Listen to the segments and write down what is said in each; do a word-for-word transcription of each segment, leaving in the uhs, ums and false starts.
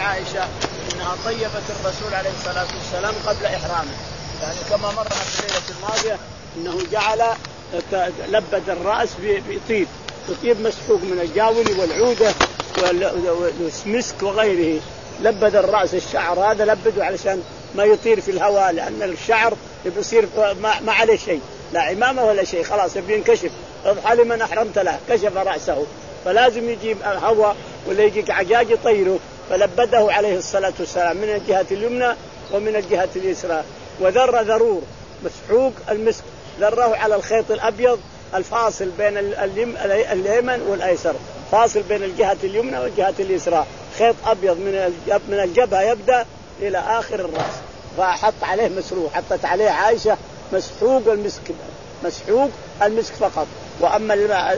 عائشة إنها طيبت الرسول عليه الصلاة والسلام قبل إحرامه، يعني كما مر في الليلة الماضية إنه جعل لبد الرأس بطيب بطيب مسحوق من الجاول والعودة والمسك وغيره. لبد الرأس الشعر هذا لبده علشان ما يطير في الهواء، لأن الشعر بيصير ما, ما عليه شيء، لا عمامة ولا شيء، خلاص بينكشف. اضحى لمن أحرمت له، كشف رأسه، فلازم يجيب هواء ولا يجيك عجاج يطيره، فلبده عليه الصلاة والسلام من الجهة اليمنى ومن الجهة اليسرى. وذر ذرور مسحوق المسك، ذره على الخيط الأبيض الفاصل بين اليمن والأيسر، فاصل بين الجهة اليمنى والجهة اليسرى، خيط أبيض من من الجبهة يبدأ إلى آخر الرأس، فحط عليه مسروح، حطت عليه عائشة مسحوق المسك، مسحوق المسك فقط. وأما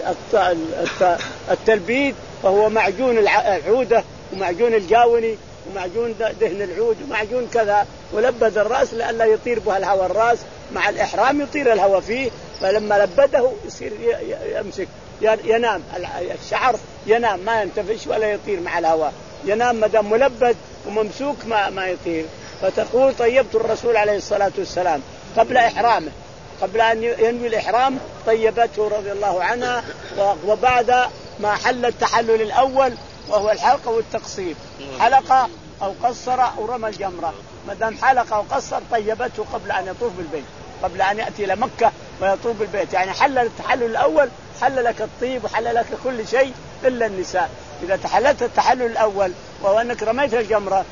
التلبيد فهو معجون العودة ومعجون الجاوني ومعجون دهن العود ومعجون كذا، ولبد الرأس لئلا يطير به الهواء، الرأس مع الإحرام يطير الهواء فيه، فلما لبده يصير يمسك ينام الشعر، ينام ما ينتفش ولا يطير مع الهواء، ينام ما دام ملبد وممسوك ما ما يطير. فتقول طيبت الرسول عليه الصلاة والسلام قبل إحرامه، قبل أن ينوي الإحرام طيبته رضي الله عنها، وبعد ما حل التحلل الأول وهو الحلقة والتقصير، حلقة أو قصر أو رمى الجمرة، ما دام حلقة أو قصر طيبته قبل أن يطوف بالبيت، قبل أن يأتي إلى مكة ويطوف بالبيت، يعني حل التحلل الأول، حل لك الطيب وحل لك كل شيء إلا النساء. إذا تحللت التحلل الأول وهو أنك رميت الجمرة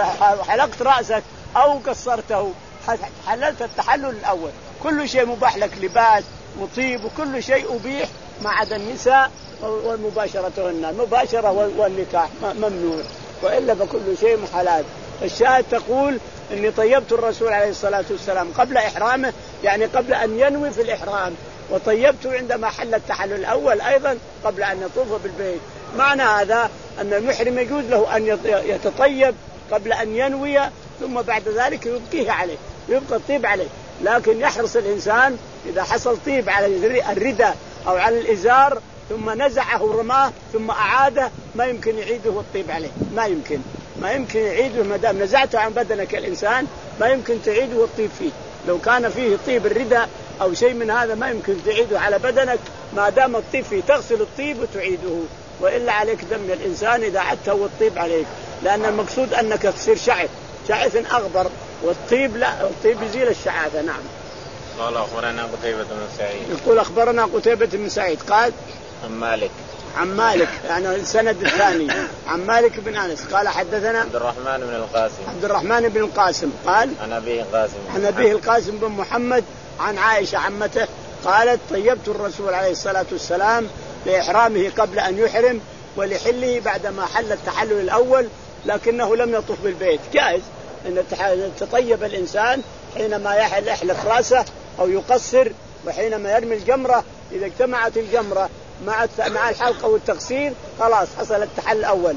وحلقت رأسك أو قصرته، حللت التحلل الأول، كل شيء مباح لك، لباس وطيب وكل شيء أبيح ما عدا النساء والمباشرتهن، المباشرة والنكاح ممنوع، وإلا فكل شيء حلال. الشاهد تقول إني طيبت الرسول عليه الصلاة والسلام قبل إحرامه، يعني قبل أن ينوي في الإحرام، وطيبته عندما حل التحلل الأول أيضا قبل أن يطوف بالبيت. معنى هذا أن المحرم يجوز له أن يتطيب قبل أن ينوي، ثم بعد ذلك يبقيه عليه، يبقى الطيب عليه، لكن يحرص الإنسان إذا حصل طيب على الرداء أو على الإزار ثم نزعه ورماه ثم أعاده، ما يمكن يعيده الطيب عليه، ما يمكن ما يمكن يعيده، ما دام نزعته عن بدنك الإنسان ما يمكن تعيده الطيب فيه. لو كان فيه طيب الرداء أو شيء من هذا ما يمكن تعيده على بدنك، ما دام الطيب فيه تغسل الطيب وتعيده، وإلا عليك دم الإنسان إذا عدته والطيب عليك، لأن المقصود أنك تصير شعث شعث أخضر، والطيب لا، الطيب يزيل الشعاثة. نعم. قال أخبرنا قتيبة بن سعيد. يقول أخبرنا قتيبة بن سعيد قال عن مالك عن مالك يعني السند الثاني عن مالك بن أنس قال حدثنا عبد الرحمن بن القاسم عبد الرحمن بن القاسم قال عن أبيه القاسم عن أبيه القاسم بن محمد عن عائشة عمته قالت طيبت الرسول عليه الصلاة والسلام لإحرامه قبل أن يحرم ولحله بعدما حل التحلل الأول، لكنه لم يطف بالبيت. جائز أن يتطيب الإنسان حينما يحل يحلق رأسه أو يقصر، وحينما يرمي الجمرة إذا اجتمعت الجمرة مع مع الحلقة والتقصير خلاص حصل التحلل الأول.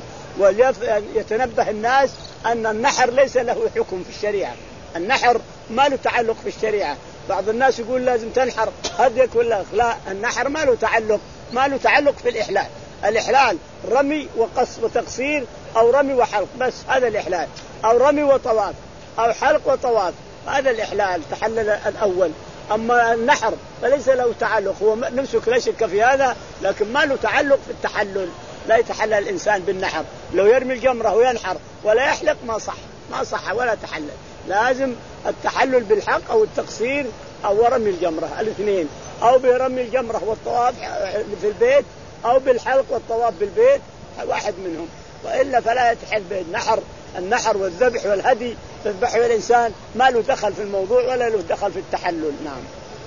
ويتنبه الناس أن النحر ليس له حكم في الشريعة، النحر ما له تعلق في الشريعة. بعض الناس يقول لازم تنحر هديك ولا لا، النحر ما له تعلق، ما له تعلق في الإحلال. الإحلال رمي وقص وتقصير أو رمي وحلق بس، هذا الإحلال، أو رمي وطواف أو حلق وطواف، هذا الإحلال تحلل الأول. أما النحر فليس له تعلق، هو نمسك لا شك في هذا، لكن ما له تعلق في التحلل، لا يتحلل الإنسان بالنحر. لو يرمي الجمرة وينحر ولا يحلق ما صح، ما صح ولا تحلل، لازم التحلل بالحلق أو التقصير أو رمي الجمرة الاثنين، أو برمي الجمرة والطواف في البيت أو بالحلق والطواف بالبيت، واحد منهم، وإلا فلا يتحل بالنحر. النحر والذبح والهدي تذبحه الإنسان ما له دخل في الموضوع ولا له دخل في التحلل. نعم.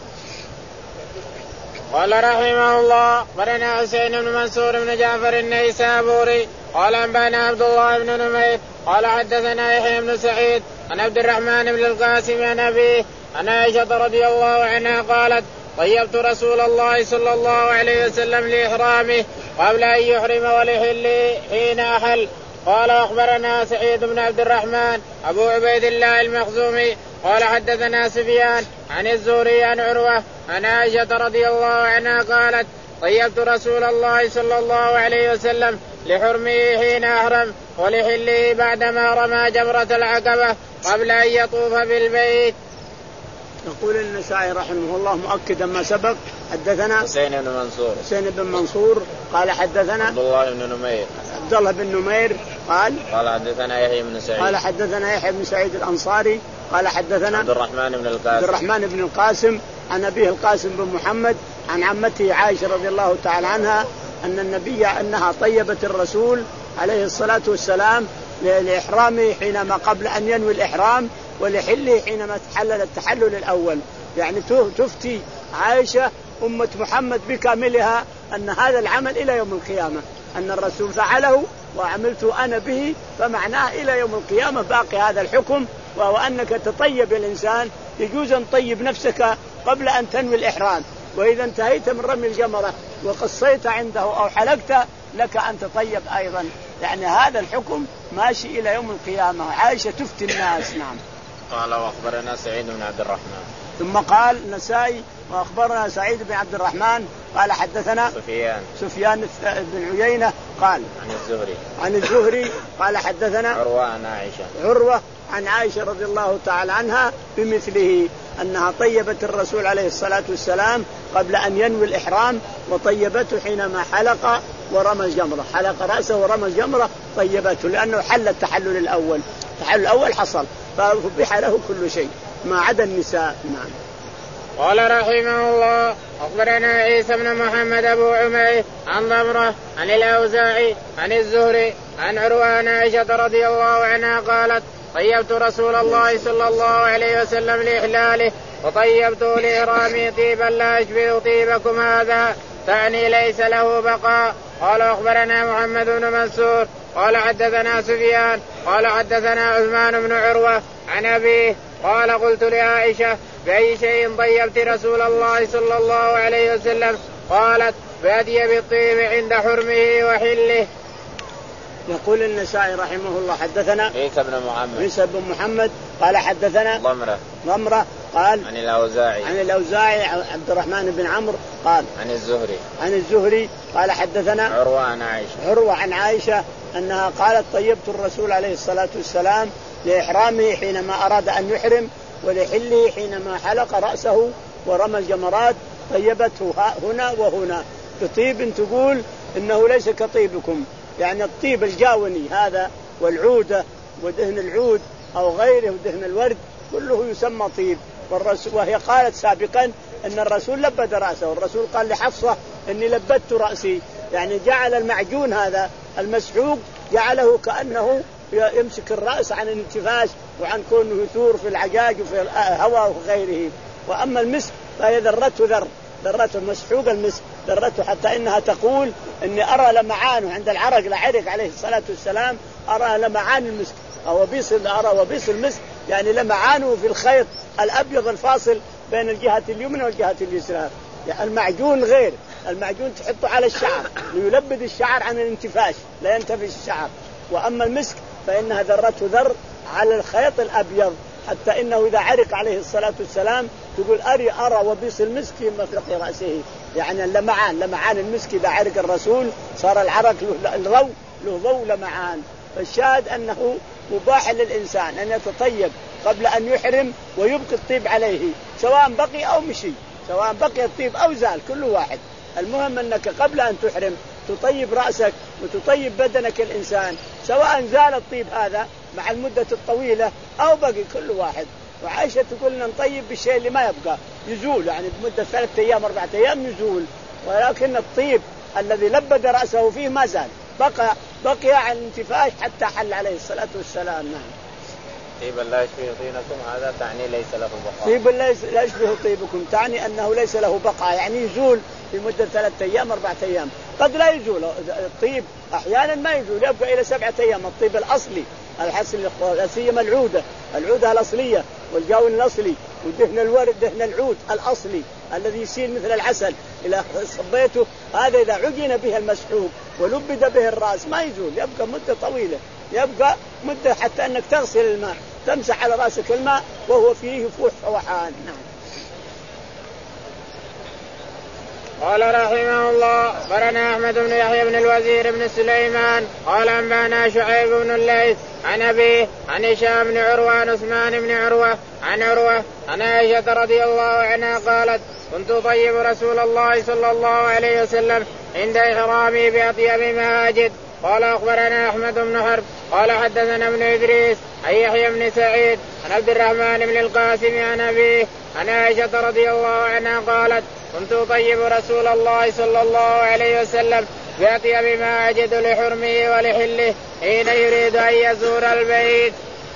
قال رحمه الله برنا حسين بن منصور بن جعفر النيسابوري قال أنبانا عبد الله بن نمير قال حدثنا يحيى بن سعيد عن عبد الرحمن بن القاسم عن أبيه عن عائشة رضي الله عنها قالت طيبت رسول الله صلى الله عليه وسلم لإحرامه قبل أن يحرم ولحله حين أحل. قال أخبرنا سعيد بن عبد الرحمن أبو عبيد الله المخزومي قال حدثنا سفيان عن الزهري عن عروة عن عائشة رضي الله عنها قالت طيبت رسول الله صلى الله عليه وسلم لحرمه حين أحرم ولحله بعدما رمى جمرة العقبة قبل أن يطوف بالبيت. يقول النسائي رحمه الله مؤكدا ما سبق. حدثنا حسين بن منصور حسين بن منصور قال حدثنا عبد الله بن نمير عبد الله بن نمير قال قال حدثنا يحيى بن سعيد قال حدثنا يحيى بن سعيد الأنصاري قال حدثنا عبد الرحمن بن القاسم عبد الرحمن بن القاسم عن أبيه القاسم بن محمد عن عمته عائشة رضي الله تعالى عنها أن النبي أنها طيبت الرسول عليه الصلاة والسلام لإحرامه حينما قبل أن ينوي الإحرام ولحله حينما تحلل التحلل الأول. يعني تفتي عائشة أمة محمد بكاملها أن هذا العمل إلى يوم القيامة، أن الرسول فعله وعملت أنا به، فمعناه إلى يوم القيامة باقي هذا الحكم، وهو أنك تطيب الإنسان يجوز أن تطيب نفسك قبل أن تنوي الإحرام، وإذا انتهيت من رمي الجمرة وقصيت عنده أو حلقت لك أن تطيب أيضا. يعني هذا الحكم ماشي إلى يوم القيامة. عائشة تفتي الناس. نعم. قال وأخبرنا سعيد بن عبد الرحمن. ثم قال النسائي وأخبرنا سعيد بن عبد الرحمن قال حدثنا سفيان سفيان بن عيينة قال عن الزهري عن الزهري قال حدثنا عروة عن عائشة عروة عن عائشة رضي الله تعالى عنها بمثله، أنها طيبت الرسول عليه الصلاة والسلام قبل أن ينوي الإحرام، وطيبته حينما حلق ورمى الجمرة، حلق رأسه ورمى الجمرة طيبته، لأنه حل التحلل الأول، التحلل الأول حصل فأبيح له كل شيء ما عدا النساء. نعم. قال رحمه الله أخبرنا عيسى بن محمد أبو عمير عن ضمرة عن الأوزاعي عن الزهري عن عروة عن عائشة رضي الله عنها قالت طيبت رسول الله صلى الله عليه وسلم لإحلاله وطيبته لإحرامه طيبا لا يشبه طيبكم هذا، تعني ليس له بقاء. قال أخبرنا محمد بن منصور قال حدثنا سفيان قال حدثنا عثمان بن عروة عن أبيه قال قلت لعائشة بأي شيء طيبت رسول الله صلى الله عليه وسلم؟ قالت بأدي بالطيب عند حرمه وحله. يقول النسائي رحمه الله حدثنا عيسى بن محمد عيسى بن محمد قال حدثنا ضمرة ضمرة قال عن الأوزاعي عن الأوزاعي عبد الرحمن بن عمرو قال عن الزهري عن الزهري قال حدثنا عروة عن عائشة عروة عن عائشة أنها قالت طيبت الرسول عليه الصلاة والسلام لإحرامه حينما أراد أن يحرم ولحله حينما حلق رأسه ورمى الجمرات، طيبته هنا وهنا بطيب تقول إنه ليس كطيبكم، يعني الطيب الجاوني هذا والعودة ودهن العود أو غيره ودهن الورد كله يسمى طيب. وهي قالت سابقا أن الرسول لبد رأسه، والرسول قال لحفصة إني لبدت رأسي، يعني جعل المعجون هذا المسحوق جعله كأنه يمسك الرأس عن الانتفاش وعن كونه يثور في العجاج وفي الهواء وغيره. وأما المسك فهي ذرته ذر ذرته مسحوق المسك ذرته، حتى إنها تقول إني أرى لمعانه عند العرق لعرق عليه الصلاة والسلام، أرى لمعان المسك أو وبيص أرى وبيص المسك، يعني لمعانه في الخيط الأبيض الفاصل بين الجهة اليمنى والجهة اليسرى. يعني المعجون غير المعجون تحطه على الشعر ليلبد الشعر عن الانتفاش لا ينتفش الشعر، وأما المسك فإنها ذرته ذر على الخيط الأبيض، حتى إنه إذا عرق عليه الصلاة والسلام تقول أري أرى وبيص المسك في مفرق رأسه، يعني لمعان لمعان المسك إذا عرق الرسول صار العرق له الضوء له ضوء لمعان. فالشاهد أنه مباح للإنسان أن يتطيب قبل أن يحرم ويبقي الطيب عليه، سواء بقي أو مشي، سواء بقي الطيب أو زال كل واحد، المهم أنك قبل أن تحرم تطيب رأسك وتطيب بدنك الإنسان، سواء زال الطيب هذا مع المدة الطويلة أو بقي كل واحد. وعائشة تقول لنا نطيب بالشيء اللي ما يبقى يزول، يعني بمدة ثلاثة أيام أربعة أيام يزول، ولكن الطيب الذي لبد رأسه فيه ما زال بقى بقي عن الانتفاش حتى حل عليه الصلاة والسلام. نعم. طيبا لا يشبه طيبكم هذا تعني ليس له بقاء. طيبا لا يشبه طيبكم تعني أنه ليس له بقاء، يعني يزول في مدة ثلاثة أيام أربعة أيام، قد لا يزول الطيب أحيانا ما يزول يبقى إلى سبعة أيام. الطيب الأصلي الحسن سيما العودة العودة الأصلية والجاون الأصلي ودهن الورد دهن العود الأصلي الذي يصير مثل العسل إلى صبيته، هذا إذا عجن به المسحوق ولبد به الرأس ما يزول، يبقى مدة طويلة، يبقى مدة حتى أنك تغسل الماء تمسح على رأسك الماء وهو فيه فوح فوحان. نعم. قال رحمه الله برنا أحمد بن يحيى بن الوزير بن سليمان قال أنبانا شعيب بن الليث عن أبيه عن هشام بن عروة عن عثمان بن عروة عن عروة عن عائشة رضي الله عنها قالت كنت أطيب رسول الله صلى الله عليه وسلم عند إحرامي بأطيب ما أجد. قال أخبرنا أحمد بن حرب قال حدثنا ابن إدريس عن يحيى بن سعيد عن عبد الرحمن بن القاسم عن أبيه عن عائشة رضي الله عنها قالت كنت أطيب رسول الله صلى الله عليه وسلم بأطيب ما أجد لحرمه ولحله حين يريد أن يزور البيت.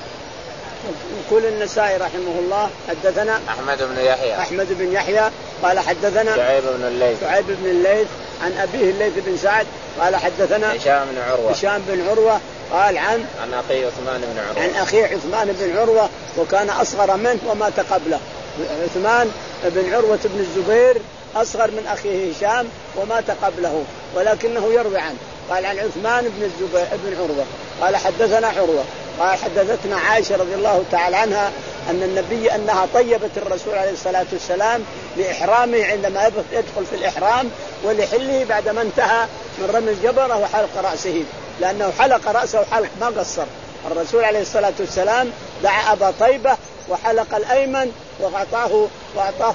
يقول النسائي رحمه الله حدثنا أحمد بن يحيى أحمد بن يحيى قال حدثنا شعيب بن الليث شعيب بن الليث عن أبيه الليث بن سعد قال حدثنا هشام بن عروة هشام بن عروة قال عن عن أخي عثمان بن عروة عن أخي عثمان بن عروة وكان أصغر منه ومات قبله. عثمان بن عروة بن الزبير أصغر من أخيه هشام ومات قبله ولكنه يروي عنه. قال عن عثمان بن الزبير بن عروة قال حدثنا عروة قال حدثتنا عائشة رضي الله تعالى عنها أن النبي أنها طيبت الرسول عليه الصلاة والسلام لإحرامه عندما يدخل في الإحرام ولحله بعدما انتهى من رمي الجبرة وحلق رأسه لأنه حلق رأسه حلق ما قصر. الرسول عليه الصلاة والسلام دعا أبا طيبة وحلق الأيمن وأعطاه وأعطاه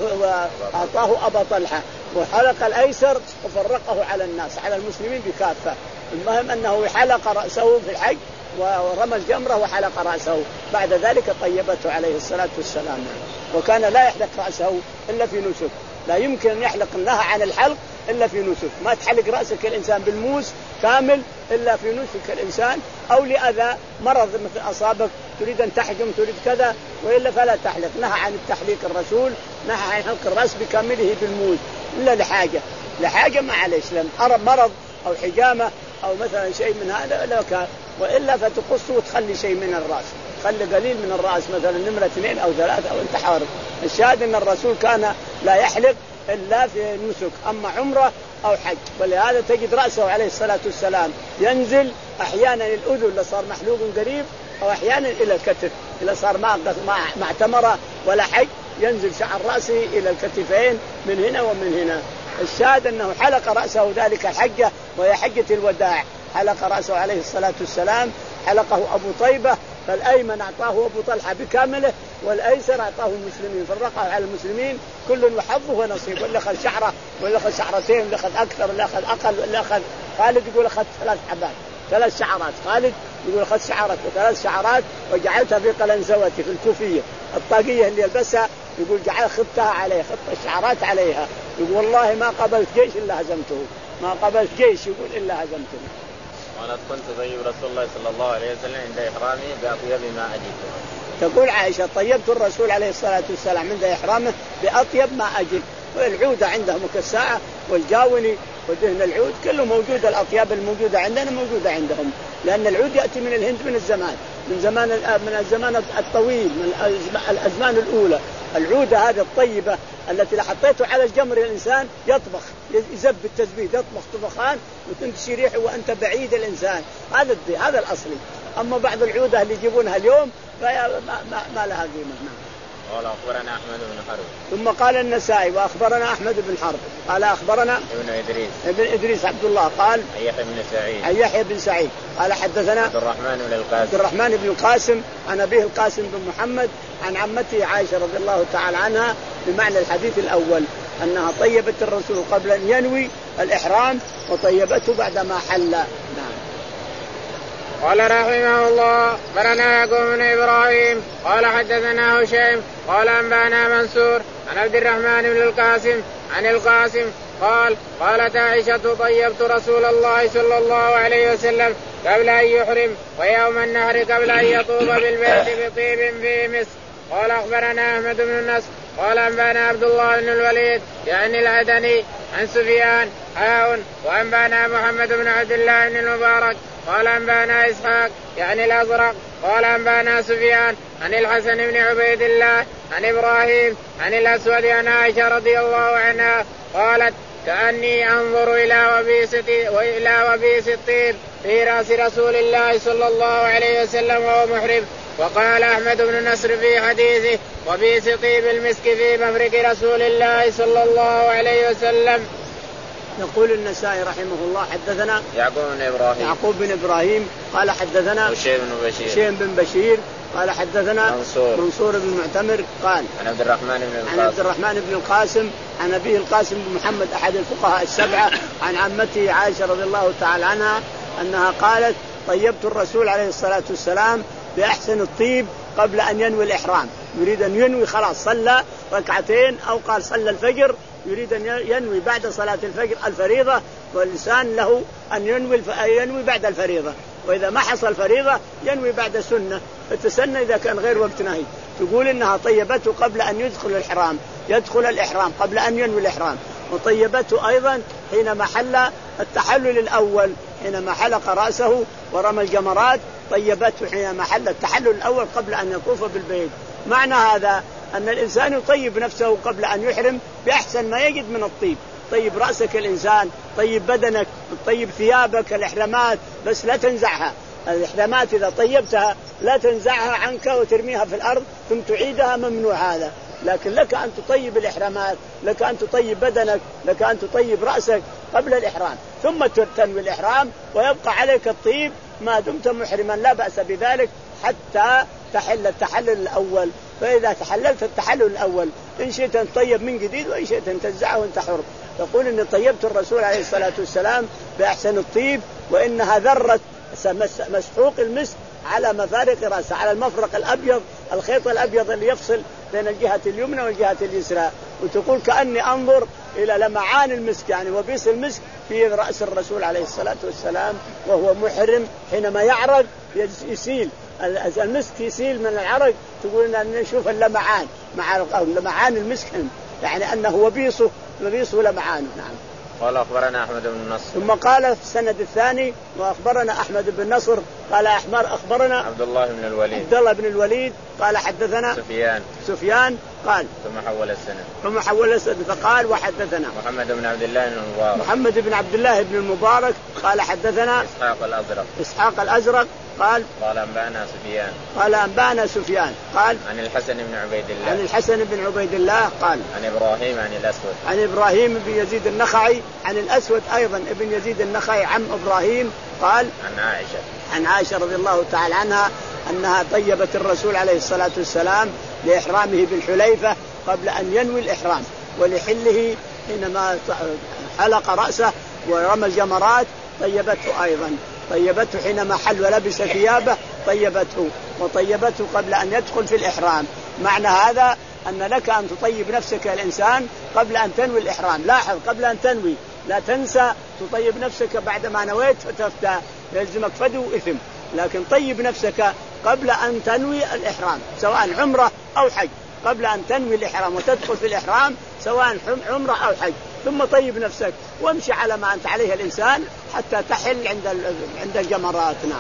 وأعطاه أبا طلحة وحلق الأيسر وفرقه على الناس على المسلمين بكافة. المهم أنه حلق رأسه في الحج ورمى الجمرة وحلق رأسه بعد ذلك طيبته عليه الصلاة والسلام. وكان لا يحلق رأسه إلا في نسك لا يمكن أن يحلق لها عن الحلق إلا في نسك. ما تحلق رأسك الإنسان بالموس كامل إلا في نسك الإنسان أو لأذى مرض مثل أصابك تريد أن تحجم تريد كذا وإلا فلا تحلق. نهى عن التحليق الرسول نهى عن حلق الرأس بكامله بالموس إلا لحاجة لحاجة ما عليه لأن مرض أو حجامة أو مثلا شيء من هذا لا كان وإلا فتقص وتخلي شيء من الرأس خلي قليل من الرأس مثلا نمرة اثنين أو ثلاثة أو انت حارب. الشاهد أن الرسول كان لا يحلق إلا في نسك أما عمرة أو حج. ولهذا تجد رأسه عليه الصلاة والسلام ينزل أحيانا الأذن اللي صار محلوق قريب أو أحيانا إلى الكتف إذا صار ما ما اعتمر ولا حج ينزل شعر رأسه إلى الكتفين من هنا ومن هنا. الشاهد أنه حلق رأسه ذلك الحجة وهي حجة الوداع حلق رأسه عليه الصلاة والسلام حلقه أبو طيبة فالأيمن أعطاه أبو طلحة بكامله والأيسر أعطاه المسلمين فرقه على المسلمين كل وحظه ونصيب واللي أخذ شعرة واللي أخذ شعرتين واللي أخذ أكثر واللي أخذ أقل واللي أخذ. خالد يقول أخذ ثلاث حبات ثلاث شعرات. خالد يقول أخذ شعرات وثلاث شعرات وجعلتها في قلنزوتي في الكوفية الطاقية اللي يلبسها يقول جعل خطها عليه خط الشعرات عليها يقول والله ما قبلت جيش إلا هزمته ما قبلت جيش يقول إلا هزمته. وأنا كنت طيب رسول الله صلى الله عليه وسلم عند إحرامه بأطيب ما أجد. تقول عائشة طيبت الرسول عليه الصلاة والسلام عند إحرامه بأطيب ما أجد. والعودة عندهم كالساعة والجاوني ودهن العود كله موجود. الأطياب الموجودة عندنا موجودة عندهم لأن العود يأتي من الهند من الزمان من زمان من الزمان الطويل من الأزمان الأولى. العودة هذه الطيبة التي حطيته على الجمر الإنسان يطبخ يزب التزبيد يطبخ طبخان وتنتشي ريحه وأنت بعيد الإنسان. هذا هذا الأصلي. أما بعض العودة اللي يجيبونها اليوم ما, ما, ما لها قيمة. قال أخبرنا أحمد بن حرب. ثم قال النسائي وأخبرنا أحمد بن حرب قال أخبرنا ابن إدريس ابن إدريس عبد الله قال يحيى بن سعيد عن يحيى بن سعيد قال حدثنا عبد الرحمن بن القاسم عبد الرحمن بن القاسم عن أبيه القاسم بن محمد عن عمته عائشة رضي الله تعالى عنها بمعنى الحديث الأول أنها طيبت الرسول قبل أن ينوي الإحرام وطيبته بعدما حل. نعم. قال رحمه الله برنا يعقوب بن إبراهيم قال حدثنا هشيم قال أنبانا منصور عن عبد الرحمن بن القاسم عن القاسم قال قالت عائشة طيبت رسول الله صلى الله عليه وسلم قبل أن يحرم ويوم النهر قبل أن يطوف بالبيت بطيب في مسك. قال أخبرنا أحمد بن النصر قال أنبانا عبد الله بن الوليد يعني العدني عن سفيان حاء وأنبانا محمد بن عبد الله بن المبارك قال أنبانا إسحاق يعني الأزرق قال أنبانا سفيان عن الحسن بن عبيد الله عن إبراهيم عن الأسود عن عائشة رضي الله عنها قالت كأني أنظر إلى وبيس وإلى وبيس الطيب في رأس رسول الله صلى الله عليه وسلم وهو محرم. وقال أحمد بن نصر في حديثه وبيس طيب المسك في مفرق رسول الله صلى الله عليه وسلم. يقول النسائي رحمه الله حدثنا يعقوب بن إبراهيم يعقوب بن إبراهيم قال حدثنا هشيم بن بشير هشيم بن بشير قال حدثنا منصور منصور بن معتمر قال عن عبد الرحمن بن القاسم عن عبد الرحمن بن القاسم عن أبيه القاسم بن محمد أحد الفقهاء السبعة عن عمته عائشة رضي الله تعالى عنها أنها قالت طيبت الرسول عليه الصلاة والسلام بأحسن الطيب قبل أن ينوي الإحرام. يريد أن ينوي خلاص صلى ركعتين أو قال صلى الفجر يريد أن ينوي بعد صلاة الفجر الفريضة واللسان له أن ينوي ينوي بعد الفريضة وإذا ما حصل فريضة ينوي بعد سنة فتسنى إذا كان غير وقت نهي. تقول إنها طيبته قبل أن يدخل الإحرام يدخل الإحرام قبل أن ينوي الإحرام وطيبته أيضا حينما حل التحلل الأول حينما حلق رأسه ورمى الجمرات طيبته حينما حل التحلل الأول قبل أن يطوف بالبيت. معنى هذا أن الإنسان يطيب نفسه قبل أن يحرم بأحسن ما يجد من الطيب. طيب رأسك الإنسان طيب بدنك طيب ثيابك الإحرامات بس لا تنزعها. الإحرامات إذا طيبتها لا تنزعها عنك وترميها في الأرض ثم تعيدها ممنوع هذا. لكن لك أن تطيب الإحرامات لك أن تطيب بدنك لك أن تطيب رأسك قبل الإحرام ثم تنوي الإحرام ويبقى عليك الطيب ما دمت محرما لا بأس بذلك حتى تحل التحلل الأول. فإذا تحللت التحلل الأول إن شئت أن تطيب من جديد وإن شئت أن تنزعه وأنت حر. تقول إن طيبت الرسول عليه الصلاة والسلام بأحسن الطيب وإنها ذرة مسحوق المسك على مفارق رأسه على المفرق الأبيض الخيط الأبيض اللي يفصل بين الجهة اليمنى والجهة اليسرى. وتقول كأني أنظر إلى لمعان المسك يعني وبيص المسك في رأس الرسول عليه الصلاة والسلام وهو محرم حينما يعرق يسيل المسك يسيل من العرق. تقول أن نشوف اللمعان مع لمعان المسك يعني أنه وبيصه وبيصه لمعانه. نعم. قال أخبرنا أحمد بن نصر ثم قال في السند الثاني وأخبرنا أحمد بن نصر قال أحمر أخبرنا عبد الله بن الوليد عبد الله بن الوليد قال حدثنا سفيان سفيان قال ثم حول السند ثم حول السند فقال وحدثنا محمد بن عبد الله بن المبارك محمد بن عبد الله بن المبارك قال حدثنا إسحاق الأزرق إسحاق الأزرق قال قال أنبانا سفيان قال أنبانا سفيان قال عن الحسن بن عبيد الله عن الحسن بن عبيد الله قال عن إبراهيم عن الأسود عن إبراهيم بن يزيد النخعي عن الأسود أيضا ابن يزيد النخعي عم إبراهيم قال عن عائشة عن عائشة رضي الله تعالى عنها أنها طيبت الرسول عليه الصلاة والسلام لإحرامه بالحليفة قبل أن ينوي الإحرام ولحله حينما حلق رأسه ورمى الجمرات طيبته أيضا طيبته حينما حل ولبس ثيابه طيبته وطيبته قبل أن يدخل في الإحرام. معنى هذا أن لك أن تطيب نفسك الإنسان قبل أن تنوي الإحرام. لاحظ قبل أن تنوي لا تنسى تطيب نفسك بعدما نويت فتفتى يلزمك فدو إثم. لكن طيب نفسك قبل أن تنوي الإحرام سواء عمرة أو حج قبل أن تنوي الإحرام وتدخل في الإحرام سواء عمرة أو حج ثم طيب نفسك وامشي على ما أنت عليه الإنسان حتى تحل عند عند الجمرات. نعم.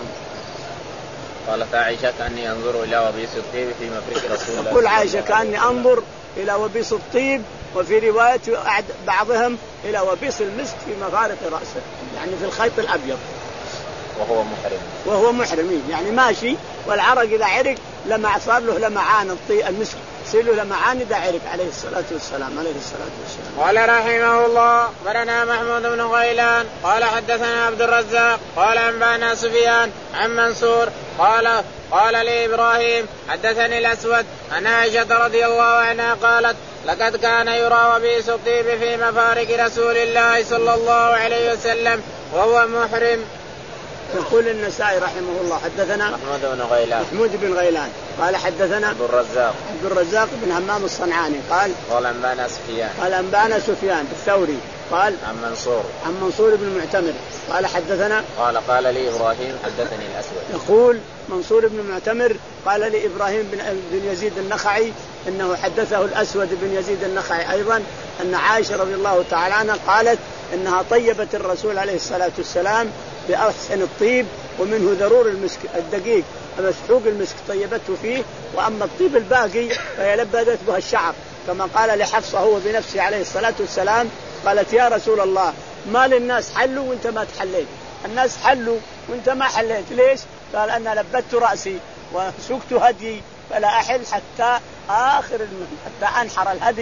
قالت عائشة كأني أنظر إلى وبيص الطيب في مفرق رسول الله. تقول عائشة كأني أنظر إلى وبيص الطيب وفي رواية بعضهم إلى وبيص المسك في مفارق رأسه يعني في الخيط الأبيض وهو محرم وهو محرم يعني ماشي والعرق إذا عرق لما صار له لمعان الطيب المسك يصير له لمعان إذا عرق عليه الصلاة والسلام عليه الصلاة والسلام. قال رحمه الله أخبرنا محمود بن غيلان قال حدثنا عبد الرزاق قال أنبانا سفيان عن منصور قال قال لي إبراهيم حدثني الأسود عن عائشة رضي الله عنها قالت لقد كان يرى وبيص الطيب في مفارق رسول الله صلى الله عليه وسلم وهو محرم. يقول النسائي رحمه الله حدثنا محمود بن غيلان محمود بن غيلان قال حدثنا عبد الرزاق عبد الرزاق بن همام الصنعاني قال قال أنبانا سفيان قال أنبانا سفيان الثوري قال عن منصور عن منصور بن معتمر قال حدثنا قال قال لي إبراهيم حدثني الأسود. يقول منصور بن معتمر قال لي إبراهيم بن يزيد النخعي إنه حدثه الأسود بن يزيد النخعي أيضا أن عائشة رضي الله تعالى عنها قالت إنها طيبت الرسول عليه الصلاة والسلام بأحسن الطيب ومنه ذرور المسك الدقيق مسحوق المسك طيبته فيه وأما الطيب الباقي فهي لبدت به الشعر كما قال لحفصة هو بنفسه عليه الصلاة والسلام قالت يا رسول الله ما للناس حلوا وانت ما تحليت الناس حلوا وانت ما حليت ليش؟ قال أنا لبدت رأسي وسكت هدي فلا أحل حتى آخر المهم حتى أنحر الهدي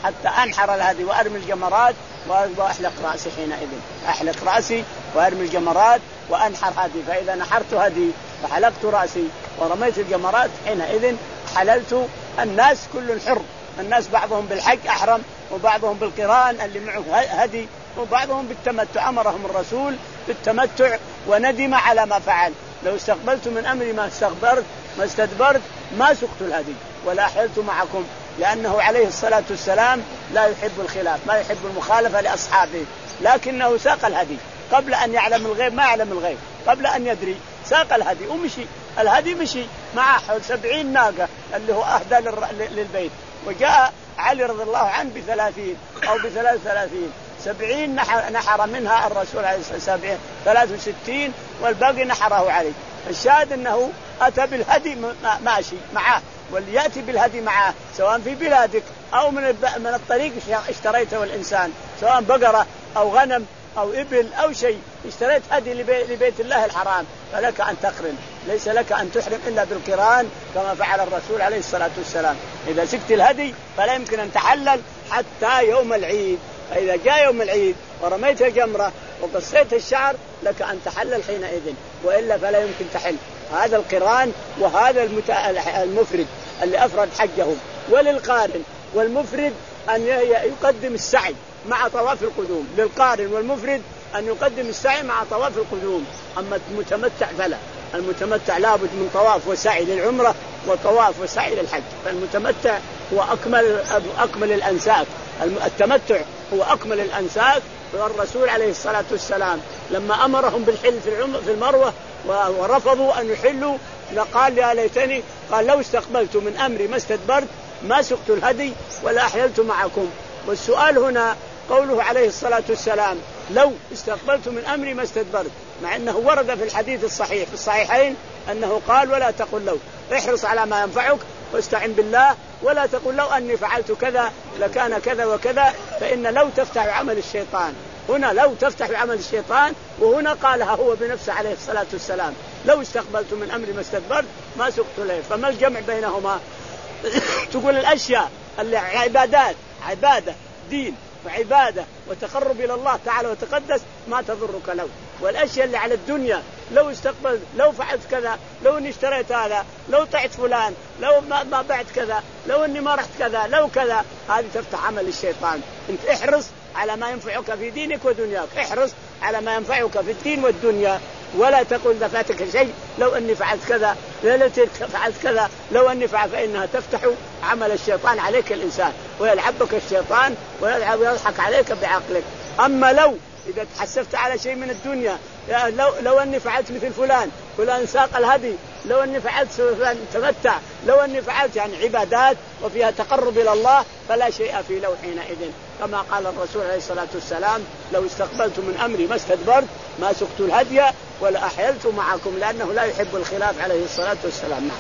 حتى أنحر الهدي وأرمي الجمرات وأحلق رأسي حينئذ، أحلق رأسي وأرمي الجمرات وأنحر هدي. فإذا نحرت هدي وحلقت رأسي ورميت الجمرات حينئذ حللت. الناس كل حر، الناس بعضهم بالحج أحرم وبعضهم بالقران اللي معه هدي وبعضهم بالتمتع. أمرهم الرسول بالتمتع وندم على ما فعل. لو استقبلت من أمري ما استخبرت ما استدبرت ما سقت الهدي ولا حلت معكم، لأنه عليه الصلاة والسلام لا يحب الخلاف، ما يحب المخالفة لأصحابه، لكنه ساق الهدي قبل أن يعلم الغيب، ما يعلم الغيب، قبل أن يدري ساق الهدي ومشي. الهدي مشي معه حول سبعين ناقة اللي هو أهدى للبيت، وجاء علي رضي الله عنه بثلاثين أو بثلاث ثلاثين، سبعين نحر, نحر منها الرسول عليه الصلاة والسلام ثلاث وستين والباقي نحره عليه. الشاهد أنه أتى بالهدي ماشي معه، وليأتي بالهدي معه سواء في بلادك أو من من الطريق اشتريته الإنسان، سواء بقرة أو غنم أو إبل أو شيء، اشتريت هدي لبيت الله الحرام فلك أن تقرن، ليس لك أن تحرم إلا بالقران كما فعل الرسول عليه الصلاة والسلام. إذا سكت الهدي فلا يمكن أن تحلل حتى يوم العيد. فإذا جاء يوم العيد ورميت جمرة وقصيت الشعر لك أن تحلل حينئذ، وإلا فلا يمكن تحل. هذا القران وهذا المفرد اللي أفرد حجه. وللقارن والمفرد أن يقدم السعي مع طواف القدوم، للقارن والمفرد أن يقدم السعي مع طواف القدوم. أما المتمتع فلا، المتمتع لابد من طواف وسعي للعمرة وطواف وسعي للحج. فالمتمتع هو أكمل أكمل الأنساك، التمتع هو أكمل الأنساك. والرسول عليه الصلاة والسلام لما أمرهم بالحل في المروة ورفضوا أن يحلوا قال يا ليتني، قال لو استقبلت من أمري ما استدبرت ما سقت الهدي ولا أحللت معكم. والسؤال هنا قوله عليه الصلاة والسلام لو استقبلت من أمري ما استدبرت، مع أنه ورد في الحديث الصحيح في الصحيحين أنه قال ولا تقل لو، احرص على ما ينفعك واستعن بالله، ولا تقل لو أني فعلت كذا لكان كذا وكذا، فإن لو تفتح عمل الشيطان. هنا لو تفتح عمل الشيطان، وهنا قالها هو بنفسه عليه الصلاة والسلام لو استقبلت من أمري ما استدبرت ما سقت له. فما الجمع بينهما؟ تقول الأشياء اللي عبادات، عبادة دين وعبادة وتقرب إلى الله تعالى وتقدس ما تضرك لو. والأشياء اللي على الدنيا لو استقبلت، لو فعلت كذا، لو اني اشتريت هذا، لو طعت فلان، لو ما, ما بعت كذا، لو اني ما رحت كذا، لو كذا، هذه تفتح عمل الشيطان. انت احرص على ما ينفعك في دينك ودنياك، احرص على ما ينفعك في الدين والدنيا، ولا تقل دفاتك شيء لو اني فعلت كذا، لو فعلت كذا، لو اني فعل، فانها تفتح عمل الشيطان عليك الانسان، ويلعبك الشيطان ويلعب ويضحك عليك بعقلك. اما لو إذا تحسفت على شيء من الدنيا، لو لو أني فعلت مثل فلان، فلان ساق الهدي، لو أني فعلت فلان تمتع، لو أني فعلت يعني عبادات وفيها تقرب إلى الله، فلا شيء في لو حينئذ. كما قال الرسول عليه الصلاة والسلام لو استقبلت من أمري ما استدبرت ما سقت الهدي ولا أحللت معكم، لأنه لا يحب الخلاف عليه الصلاة والسلام. نعم.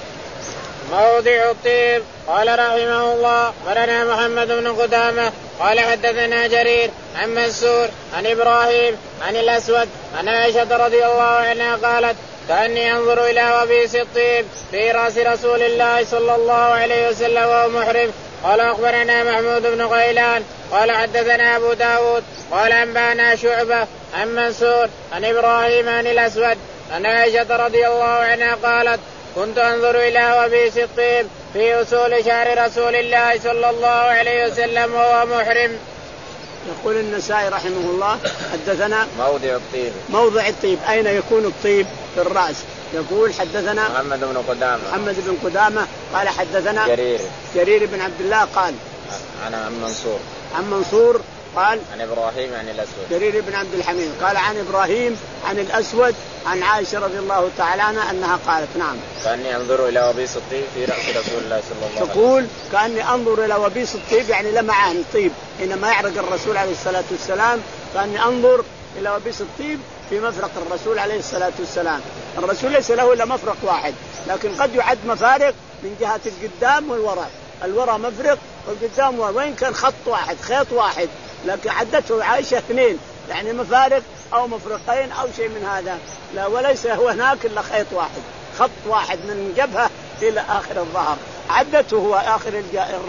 موضع الطيب. قال رحمه الله قرنا محمد بن قدامة قال حدثنا جرير عن منصور عن إبراهيم عن الأسود عن عائشة رضي الله عنها قالت كأني أنظر إلى وبيس الطيب في رأس رسول الله صلى الله عليه وسلم وهو محرم. قال أخبرنا محمود بن غيلان قال حدثنا أبو داود قال أنبانا شعبة عن منصور عن إبراهيم عن الأسود عن عائشة رضي الله عنها قالت كنت أنظر إلى وبيس الطيب في أصول شعر رسول الله صلى الله عليه وسلم وهو محرم. يقول النسائي رحمه الله حدثنا موضع الطيب. موضع الطيب أين يكون الطيب؟ في الرأس. يقول حدثنا محمد بن قدامة محمد بن قدامة قال حدثنا جرير جرير بن عبد الله قال عن منصور عن منصور قال عن إبراهيم عن الأسود جرير بن عبد الحميد قال عن إبراهيم عن الأسود عن عائشة رضي الله تعالى عنها أنها قالت نعم كأني أنظر إلى وبيس الطيب في رأس رسول الله صلى الله عليه وسلم. تقول كأني أنظر إلى وبيس الطيب يعني لمعان الطيب حينما يعرق الرسول عليه الصلاة والسلام، كأني أنظر إلى وبيس الطيب في مفرق الرسول عليه الصلاة والسلام. الرسول ليس له إلا مفرق واحد، لكن قد يعد مفارق من جهة القدام والوراء، الوراء مفرق والقدام وراء، وين كان خط واحد خيط واحد، لكن عدته عائشة اثنين يعني مفارق أو مفرقين أو شيء من هذا، لا وليس هو هناك إلا خيط واحد، خط واحد من جبهة إلى آخر الظهر، عدته هو آخر الرأس،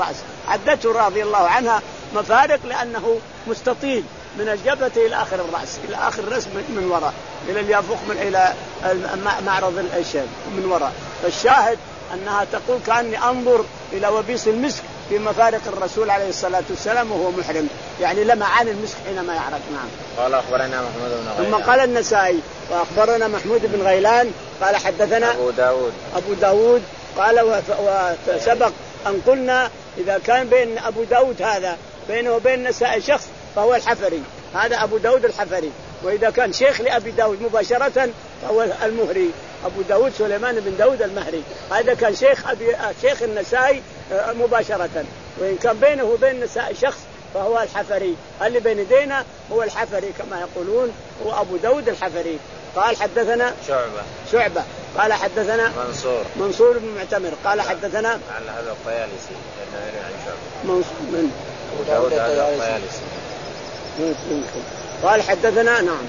عدته رضي الله عنها مفارق لأنه مستطيل من الجبهة إلى آخر الرأس، إلى آخر الرأس من وراء، إلى اليافوق من إلى معرض الأشياء من وراء. فالشاهد أنها تقول كأني أنظر إلى وبيص المسك في مفارق الرسول عليه الصلاة والسلام وهو محرم، يعني لمعان المسك حينما يعرق. نعم. قال أخبرنا محمود بن غيلان. ثم قال النسائي وأخبرنا محمود بن غيلان قال حدثنا أبو داود أبو داود قال وسبق أن قلنا إذا كان بين أبو داود هذا بينه وبين النسائي شخص فهو الحفري، هذا أبو داود الحفري. وإذا كان شيخ لأبي داود مباشرة فهو المهري، أبو داود سليمان بن داود المهري، هذا كان شيخ أبي شيخ النسائي مباشرة. وإن كان بينه وبين النسائي شخص فهو الحفري، اللي بين يدينا هو الحفري كما يقولون، هو أبو داود الحفري. قال حدثنا شعبة شعبة قال حدثنا منصور منصور بن معتمر قال حدثنا على هذا الطيالسي لأنه يروي عن شعبة من أبو داود هذا الطيالسي ممكن. قال حدثنا نعم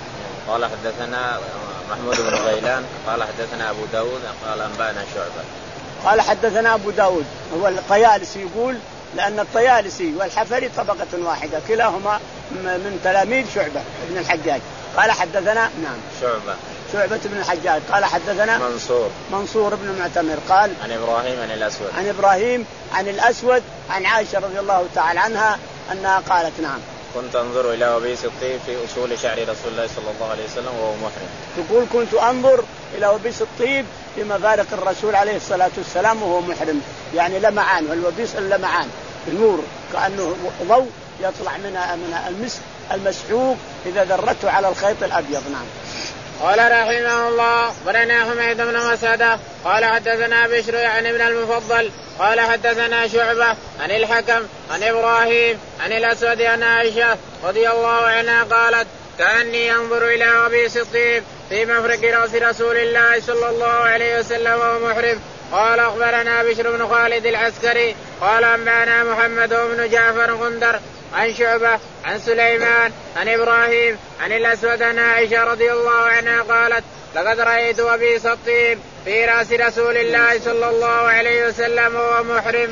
قال حدثنا محمود بن غيلان قال حدثنا أبو داود قال أنبأنا شعبة قال حدثنا أبو داود هو الطيالسي يقول لأن الطيالسي والحفري طبقة واحدة كلاهما من تلاميذ شعبة بن الحجاج. قال حدثنا نعم شعبة شعبة بن الحجاج قال حدثنا منصور منصور بن معتمر قال عن إبراهيم عن الأسود عن إبراهيم عن الأسود عن عائشة رضي الله تعالى عنها أنها قالت نعم كنت أنظر إلى وبيس الطيب في أصول شعر رسول الله صلى الله عليه وسلم وهو محرم. تقول كنت أنظر إلى وبيس الطيب في مفارق الرسول عليه الصلاة والسلام وهو محرم، يعني لمعان، والوبيس اللمعان النور كأنه ضوء يطلع من من المسك المسحوق إذا ذرته على الخيط الأبيض. نعم. قال رحمه الله برنا حميد بن مسعدة قال حدثنا بشر عن ابن المفضل قال حدثنا شعبة عن الحكم عن إبراهيم عن الأسود عن عائشة رضي الله عنها قالت كأني أنظر إلى وبيس الطيب في مفرق رأس رسول الله صلى الله عليه وسلم وهو محرم. قال أخبرنا بشر بن خالد العسكري قال أنبأنا محمد بن جعفر غندر عن شعبة عن سليمان عن إبراهيم عن الأسود عن عائشة رضي الله عنها قالت لقد رأيت وبيس الطيب في رأس رسول الله صلى الله عليه وسلم وهو محرم.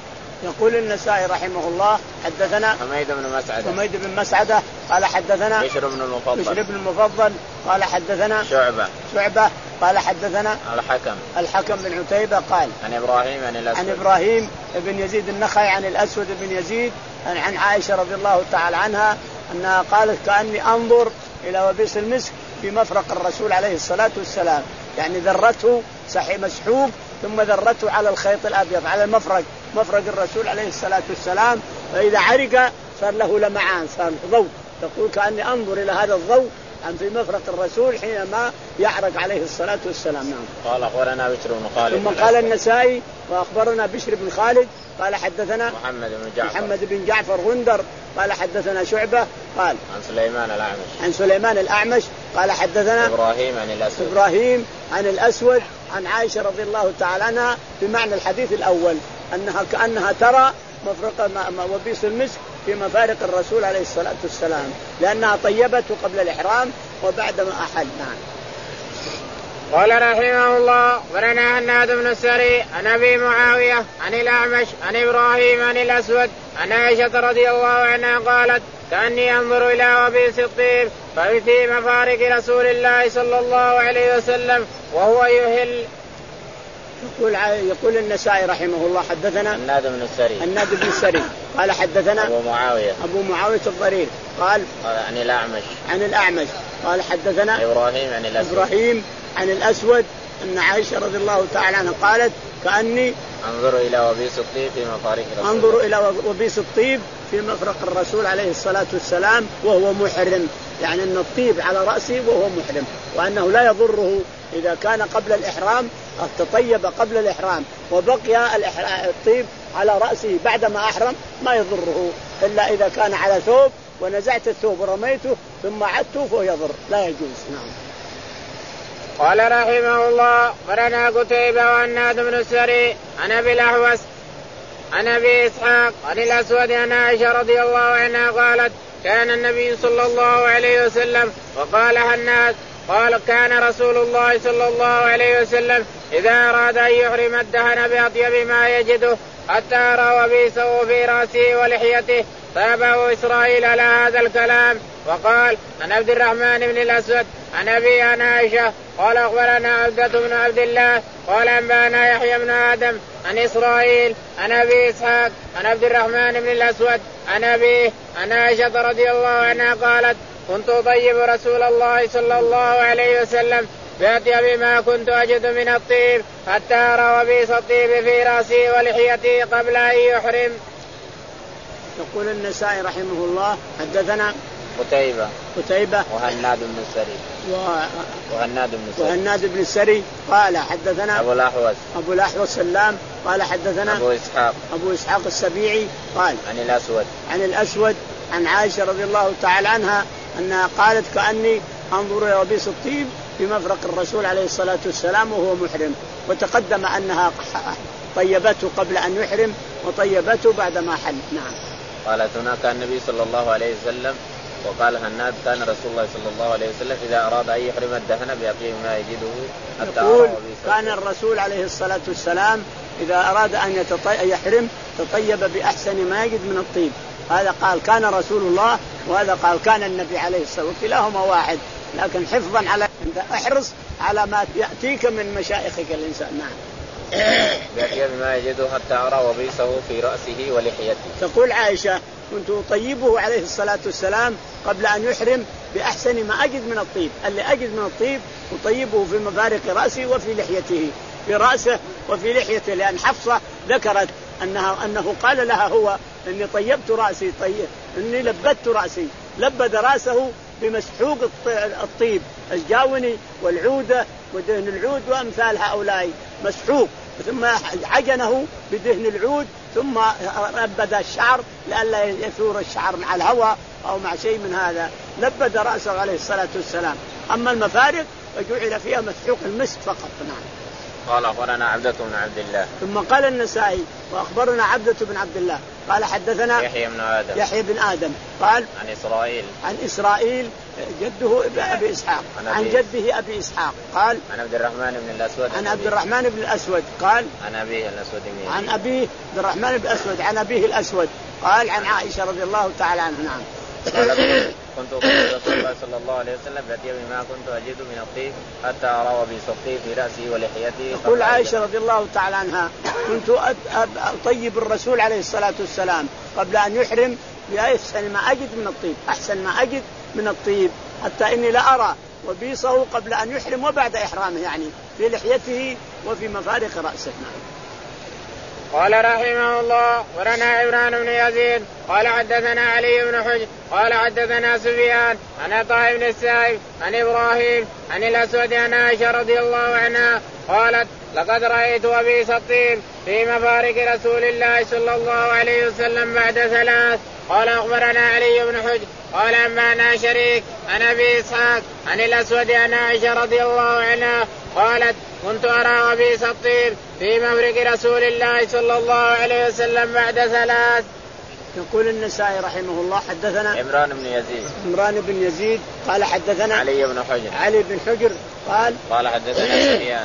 يقول النسائي رحمه الله حدثنا حميد بن مسعدة حميد بن مسعدة قال حدثنا بشر بن المفضل بشر بن المفضل قال حدثنا شعبة شعبة قال حدثنا الحكم الحكم بن عتيبة قال عن إبراهيم عن الأسود عن إبراهيم بن يزيد النخعي عن الأسود بن يزيد عن عائشة رضي الله تعالى عنها أنها قالت كأني أنظر إلى وبيس المسك في مفرق الرسول عليه الصلاة والسلام، يعني ذرته صحيح مسحوق ثم ذرته على الخيط الأبيض على المفرق مفرق الرسول عليه الصلاة والسلام، فإذا عرق صار له لمعان صار ضوء. تقول كأني أنظر إلى هذا الضوء عن في مفرق الرسول حينما يعرق عليه الصلاة والسلام. نعم. قال أخبرنا بشر بن خالد ثم قال النسائي وأخبرنا بشر بن خالد قال حدثنا محمد بن جعفر محمد بن جعفر غندر قال حدثنا شعبة قال عن سليمان الأعمش عن سليمان الأعمش قال حدثنا إبراهيم عن الأسود إبراهيم عن الأسود عن عائشة رضي الله تعالى عنها بمعنى الحديث الأول أنها كأنها ترى مفرق وبيس المسك في مفارق الرسول عليه الصلاة والسلام لأنها طيبته قبل الإحرام وبعدما أحل. نعم. قال رحمه الله ورنا هناد بن السري عن أبي معاوية عن الأعمش عن إبراهيم عن الأسود عن عائشة رضي الله عنها قالت كأني أنظر إلى وبيس الطيب في مفارق رسول الله صلى الله عليه وسلم وهو يهل. يقول يقول النسائي رحمه الله حدثنا هناد بن السري هناد بن السري قال حدثنا أبو معاوية أبو معاوية الضرير قال عن الأعمش عن الأعمش قال حدثنا إبراهيم عن الأسود إبراهيم عن الأسود أن عائشة رضي الله تعالى عنها قالت كأني أنظر إلى وبيس الطيب في مفارق الرسول أنظر إلى وبيس الطيب في مفرق الرسول عليه الصلاة والسلام وهو محرم، يعني أن الطيب على رأسه وهو محرم وأنه لا يضره إذا كان قبل الإحرام تطيب قبل الإحرام وبقي الطيب على رأسه بعدما أحرم ما يضره إلا إذا كان على ثوب ونزعت الثوب ورميته ثم عدته فهو يضر لا يجوز. نعم. قال رحمه الله ورنا قتيبة وهناد بن السري عن أبي الأحوص عن أبي إسحاق عن الأسود عن عائشة رضي الله عنها قالت كان النبي صلى الله عليه وسلم وقال هناد قال كان رسول الله صلى الله عليه وسلم إذا أراد أن يحرم الدهن بأطيب ما يجده حتى أرى وبيسه في رأسه ولحيته. تابعه إسرائيل على هذا الكلام. وقال عن عبد الرحمن بن الأسود عن أبي عن عائشة قال أخبرنا عبدة بن عبد الله قال أنبانا يحيى بن آدم عن إسرائيل عن أبي إسحاق عن عبد الرحمن بن الأسود عن أبيه عن عائشة رضي الله عنها قالت كنت أطيب رسول الله صلى الله عليه وسلم بأطيب ما كنت أجد من الطيب حتى أرى وبيس الطيب في رأسي ولحيتي قبل أن يحرم. يقول النسائي رحمه الله حدثنا قتيبة قتيبة وهناد بن السري و... وهناد بن السري وهناد بن السري قال حدثنا أبو الأحوص أبو الأحوص سلام قال حدثنا أبو إسحاق أبو إسحاق السبيعي قال عن الأسود عن الأسود عن عائشة رضي الله تعالى عنها أنها قالت كأني أنظر إلى وبيس الطيب في مفرق الرسول عليه الصلاة والسلام وهو محرم. وتقدم أنها طيبته قبل أن يحرم وطيبته بعدما حل. نعم. قالت هنا كان النبي صلى الله عليه وسلم وقال هناد كان رسول الله صلى الله عليه وسلم إذا أراد أن يحرم الدهن بأطيب ما يجده حتى يقول كان الرسول عليه الصلاة والسلام إذا أراد أن يتطي... يحرم تطيب بأحسن ما يجد من الطيب. هذا قال كان رسول الله وهذا قال كان النبي عليه الصلاة والسلام وكلاهما واحد لكن حفظا على احرص على ما يأتيك من مشايخك الإنسان. نعم. بأطيب ما يجده حتى أرى وبيسه في رأسه ولحيته. تقول عائشة كنت أطيبه عليه الصلاة والسلام قبل أن يحرم بأحسن ما أجد من الطيب. اللي أجد من الطيب أطيبه في مفارق رأسه وفي لحيته في رأسه وفي لحيته لأن حفصة ذكرت أنها أنه قال لها هو إني طيبت رأسي طيب إني لبدت رأسي لبد رأسه بمسحوق الطيب الجاوني والعودة ودهن العود وأمثال هؤلاء مسحوق ثم عجنه بدهن العود ثم لبد الشعر لئلا يثور الشعر مع الهواء أو مع شيء من هذا لبد رأسه عليه الصلاة والسلام. أما المفارق فجعل فيها مسحوق المسك فقط. نعم. قال أخبرنا عبدة بن عبد الله ثم قال النسائي وأخبرنا عبدة بن عبد الله قال حدثنا يحيى بن آدم يحيى بن آدم قال عن إسرائيل عن إسرائيل جده أبي إسحاق عن جده أبي إسحاق قال عن عبد الرحمن بن الأسود عن عبد الرحمن بن الأسود قال عن أبيه الأسود عن أبيه عبد الرحمن بن الأسود عن أبيه الأسود قال عن عائشة رضي الله تعالى عنها. نعم. كنت أطيب رسول الله صلى الله عليه وسلم بأطيب ما كنت أجد من الطيب حتى أرى وبيس الطيب في رأسي ولحيتي. تقول عائشة رضي الله تعالى عنها كنت أطيب الرسول عليه الصلاة والسلام قبل أن يحرم بأحسن ما أجد من الطيب أحسن ما أجد من الطيب حتى إني لا أرى وبيصه قبل أن يحرم وبعد إحرامه يعني في لحيته وفي مفارق رأسه. قال رحمه الله ورنا عمران بن يزيد قال حدثنا علي بن حجر قال حدثنا سفيان عن عطاء بن السائب عن إبراهيم عن الأسود عن عائشة رضي الله عنها قالت لقد رأيت وبيس الطيب في مفارق رسول الله صلى الله عليه وسلم بعد ثلاث. قال أخبرنا علي بن حجر قال أنبانا شريك عن أبي إسحاق عن الأسود عن عائشة رضي الله عنها قالت كنت أرى وبيس الطيب في مفرق رسول الله صلى الله عليه وسلم بعد ثلاث. يقول النسائي رحمه الله حدثنا عمران بن يزيد عمران بن يزيد قال حدثنا علي بن حجر علي بن حجر قال قال حدثنا سفيان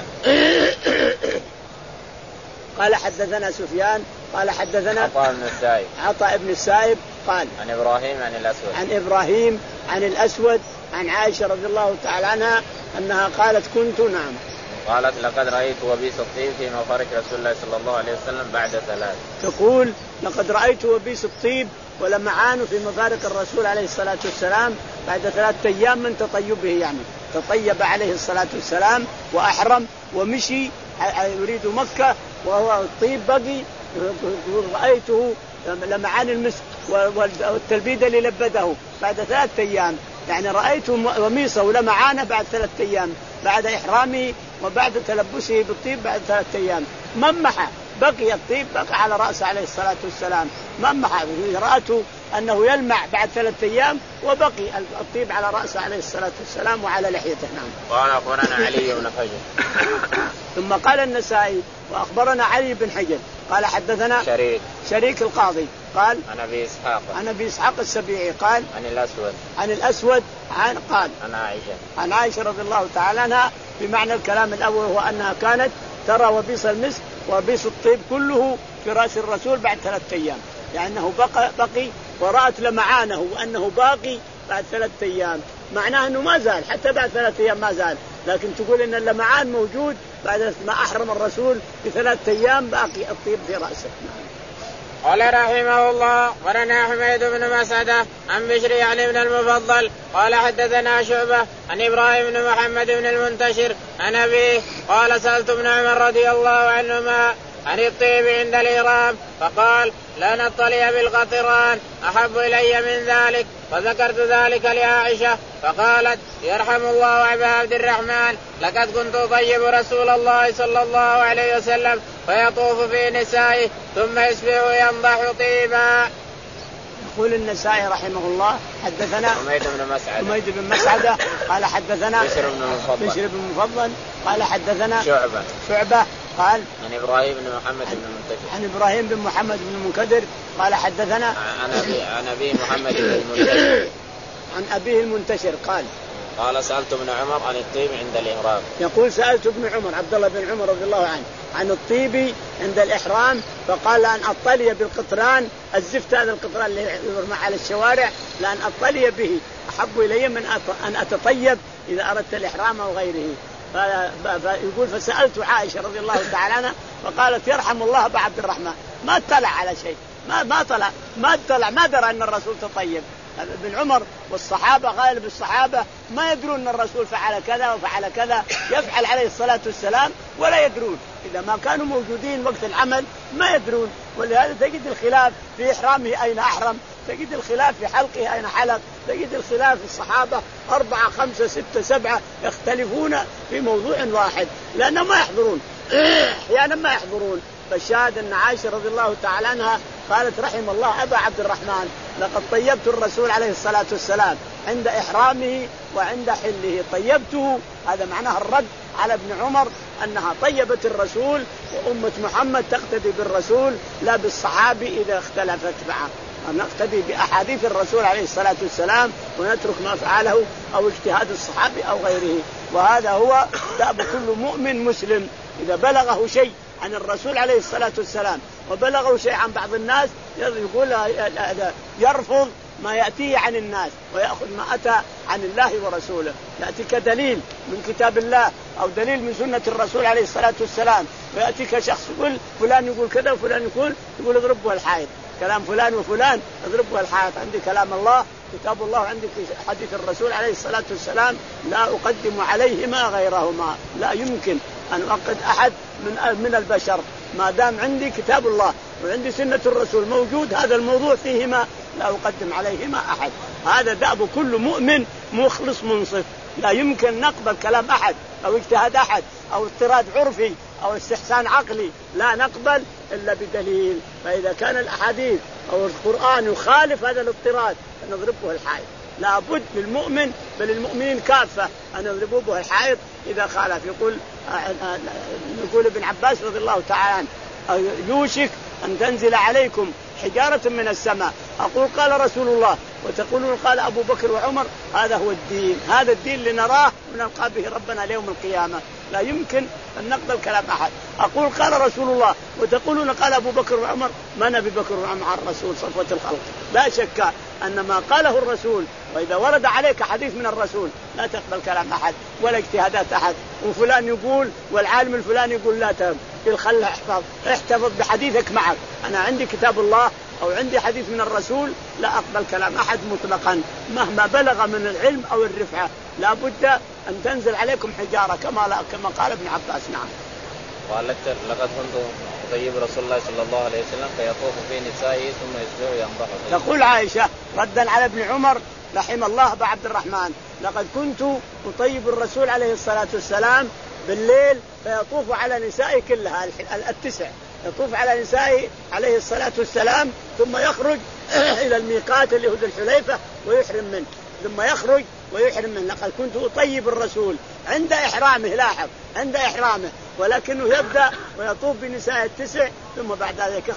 قال حدثنا سفيان قال حدثنا عطاء بن السائب عطاء بن السائب قال عن إبراهيم عن الأسود عن إبراهيم عن الأسود عن عائشة رضي الله تعالى عنها أنها قالت كنت نعم قالت لقد رأيت وبيس الطيب في مفارق رسول الله صلى الله عليه وسلم بعد ثلاث. تقول لقد رأيت وبيس الطيب ولمعان في مفارق الرسول عليه الصلاة والسلام بعد ثلاثة أيام من تطيبه يعني تطيب عليه الصلاة والسلام وأحرم ومشي يريد مكة وهو الطيب بقي رأيته لمعان المسك والتلبيد اللي لبده بعد ثلاثة أيام يعني رأيته وميصه ولمعانه بعد ثلاثة أيام بعد إحرامه وبعد تلبسه بالطيب بعد ثلاثة أيام ممحى بقي الطيب بقى على رأسه عليه الصلاة والسلام ممحى رأته أنه يلمع بعد ثلاثة أيام وبقي الطيب على رأسه عليه الصلاة والسلام وعلى لحيته. نعم. قال أخبرنا علي بن حجر ثم قال النسائي وأخبرنا علي بن حجر قال حدثنا شريك شريك القاضي قال عن أبي إسحاق عن أبي إسحاق السبيعي قال عن الأسود عن الأسود عن قال عن عائشة عن عائشة رضي الله تعالى عنها بمعنى الكلام الأول هو أنها كانت ترى وبيص المسك وبيص الطيب كله في رأس الرسول بعد ثلاثة أيام، يعني أنه بقي, بقي ورأت لمعانه وأنه باقي بعد ثلاثة أيام، معناه أنه ما زال حتى بعد ثلاثة أيام ما زال، لكن تقول إن اللمعان موجود بعد ما أحرم الرسول بثلاثة أيام باقي الطيب في رأسه. قال رحمه الله ورنا حميد بن مسعدة عن بشر يعني بن المفضل قال حدثنا شعبة عن إبراهيم بن محمد بن المنتشر عن أبيه قال سألت ابن عمر رضي الله عنهما عن الطيب عند الإحرام فقال لا نطلي بالقطران أحب إلي من ذلك، فذكرت ذلك لعائشة فقالت يرحم الله أبا عبد الرحمن لقد كنت أطيب رسول الله صلى الله عليه وسلم فيطوف في نسائه ثم يسبح ينضح طيبا. يقول النسائي رحمه الله حدثنا حميد بن مسعدة حميد بن مسعدة قال حدثنا بشر بن المفضل بشر بن المفضل قال حدثنا شعبة شعبة قال عن إبراهيم بن محمد بن المنتشر عن إبراهيم بن محمد بن المنكدر قال حدثنا عن أبي عن أبي محمد بن المنتشر عن أبيه المنتشر قال قال سألت ابن عمر عن الطيب عند الإحرام. يقول سألت ابن عمر عبد الله بن عمر رضي الله عنه عن الطيب عند الإحرام فقال لأن أطلي بالقطران الزفت هذا القطران اللي يرمى على الشوارع لأن أطلي به أحب إلي من أن أتطيب إذا أردت الإحرام أو غيره. فيقول فسألت عائشة رضي الله تعالى عنها فقالت يرحم الله أبا عبد الرحمن ما اطلع على شيء ما ما طلع ما اطلع ما درى أن الرسول تطيب. ابن عمر والصحابة غالب الصحابة ما يدرون أن الرسول فعل كذا وفعل كذا يفعل عليه الصلاة والسلام ولا يدرون، إذا ما كانوا موجودين وقت العمل ما يدرون. ولهذا تجد الخلاف في إحرامه أين أحرم، تجد الخلاف في حلقه أين حلق، تجد الخلاف في الصحابة أربعة خمسة ستة سبعة يختلفون في موضوع واحد لأنهم ما يحضرون أحيانا ما يحضرون. فالشاهد أن عائشة رضي الله تعالى عنها قالت رحم الله أبا عبد الرحمن لقد طيبت الرسول عليه الصلاة والسلام عند إحرامه وعند حله طيبته. هذا معناه الرد على ابن عمر أنها طيبت الرسول وأمة محمد تقتدي بالرسول لا بالصحابي إذا اختلفت معه، نقتدي بأحاديث الرسول عليه الصلاة والسلام ونترك ما فعله أو اجتهاد الصحابي أو غيره. وهذا هو دأب كل مؤمن مسلم إذا بلغه شيء عن الرسول عليه الصلاة والسلام وبلغه شيء عن بعض الناس يقول يرفض ما يأتيه عن الناس ويأخذ ما أتى عن الله ورسوله، يأتيك دليل من كتاب الله أو دليل من سنة الرسول عليه الصلاة والسلام ويأتيك شخص يقول فلان يقول كذا وفلان يقول يقول اضربه الحائط، كلام فلان وفلان اضربه الحائط. عندي كلام الله كتاب الله عندك حديث الرسول عليه الصلاة والسلام لا أقدم عليهما غيرهما، لا يمكن أن أقد أحد من من البشر ما دام عندي كتاب الله وعندي سنة الرسول موجود هذا الموضوع فيهما لا أقدم عليهما أحد. هذا دأب كل مؤمن مخلص منصف، لا يمكن نقبل كلام أحد أو اجتهاد أحد أو اضطراد عرفي أو استحسان عقلي، لا نقبل إلا بدليل. فإذا كان الأحاديث أو القرآن يخالف هذا الاضطراد نضربه الحائط. لا بد للمؤمن بل المؤمنين كافة أن يضربوا به الحائط إذا خالف. يقول يقول ابن عباس رضي الله تعالى عنه يوشك أن تنزل عليكم حجارة من السماء، أقول قال رسول الله وتقولون قال أبو بكر وعمر، هذا هو الدين، هذا الدين اللي نراه ونلقى به ربنا اليوم القيامة، لا يمكن أن نقبل كلام أحد. أقول قال رسول الله وتقولون قال أبو بكر وعمر، من أبي بكر وعمر مع الرسول صفوة الخلق، لا شك أن ما قاله الرسول، وإذا ورد عليك حديث من الرسول لا تقبل كلام أحد ولا اجتهادات أحد. وفلان يقول والعالم الفلاني يقول لا تقبل، خلها احفظ احتفظ بحديثك معك. أنا عندي كتاب الله أو عندي حديث من الرسول لا أقبل كلام أحد مطلقا مهما بلغ من العلم أو الرفعة، لا بد أن تنزل عليكم حجارة كما كما قال ابن عباس. نعم. قالت لقد كنت طيب رسول الله صلى الله عليه وسلم فيطوف في نسائه ثم يسبح ينضح. تقول عائشة ردا على ابن عمر رحم الله أبا عبد الرحمن لقد كنت أطيب الرسول عليه الصلاة والسلام بالليل فيطوف على نسائه كلها التسع، يطوف على نسائه عليه الصلاة والسلام ثم يخرج إلى الميقات اللي هو ذو الحليفة ويحرم منه، ثم يخرج ويحرم منه. لقد كنت أطيب الرسول عند إحرامه، لاحظ عند إحرامه، ولكنه يبدأ ويطوف بنساء التسع ثم بعد ذلك يخرج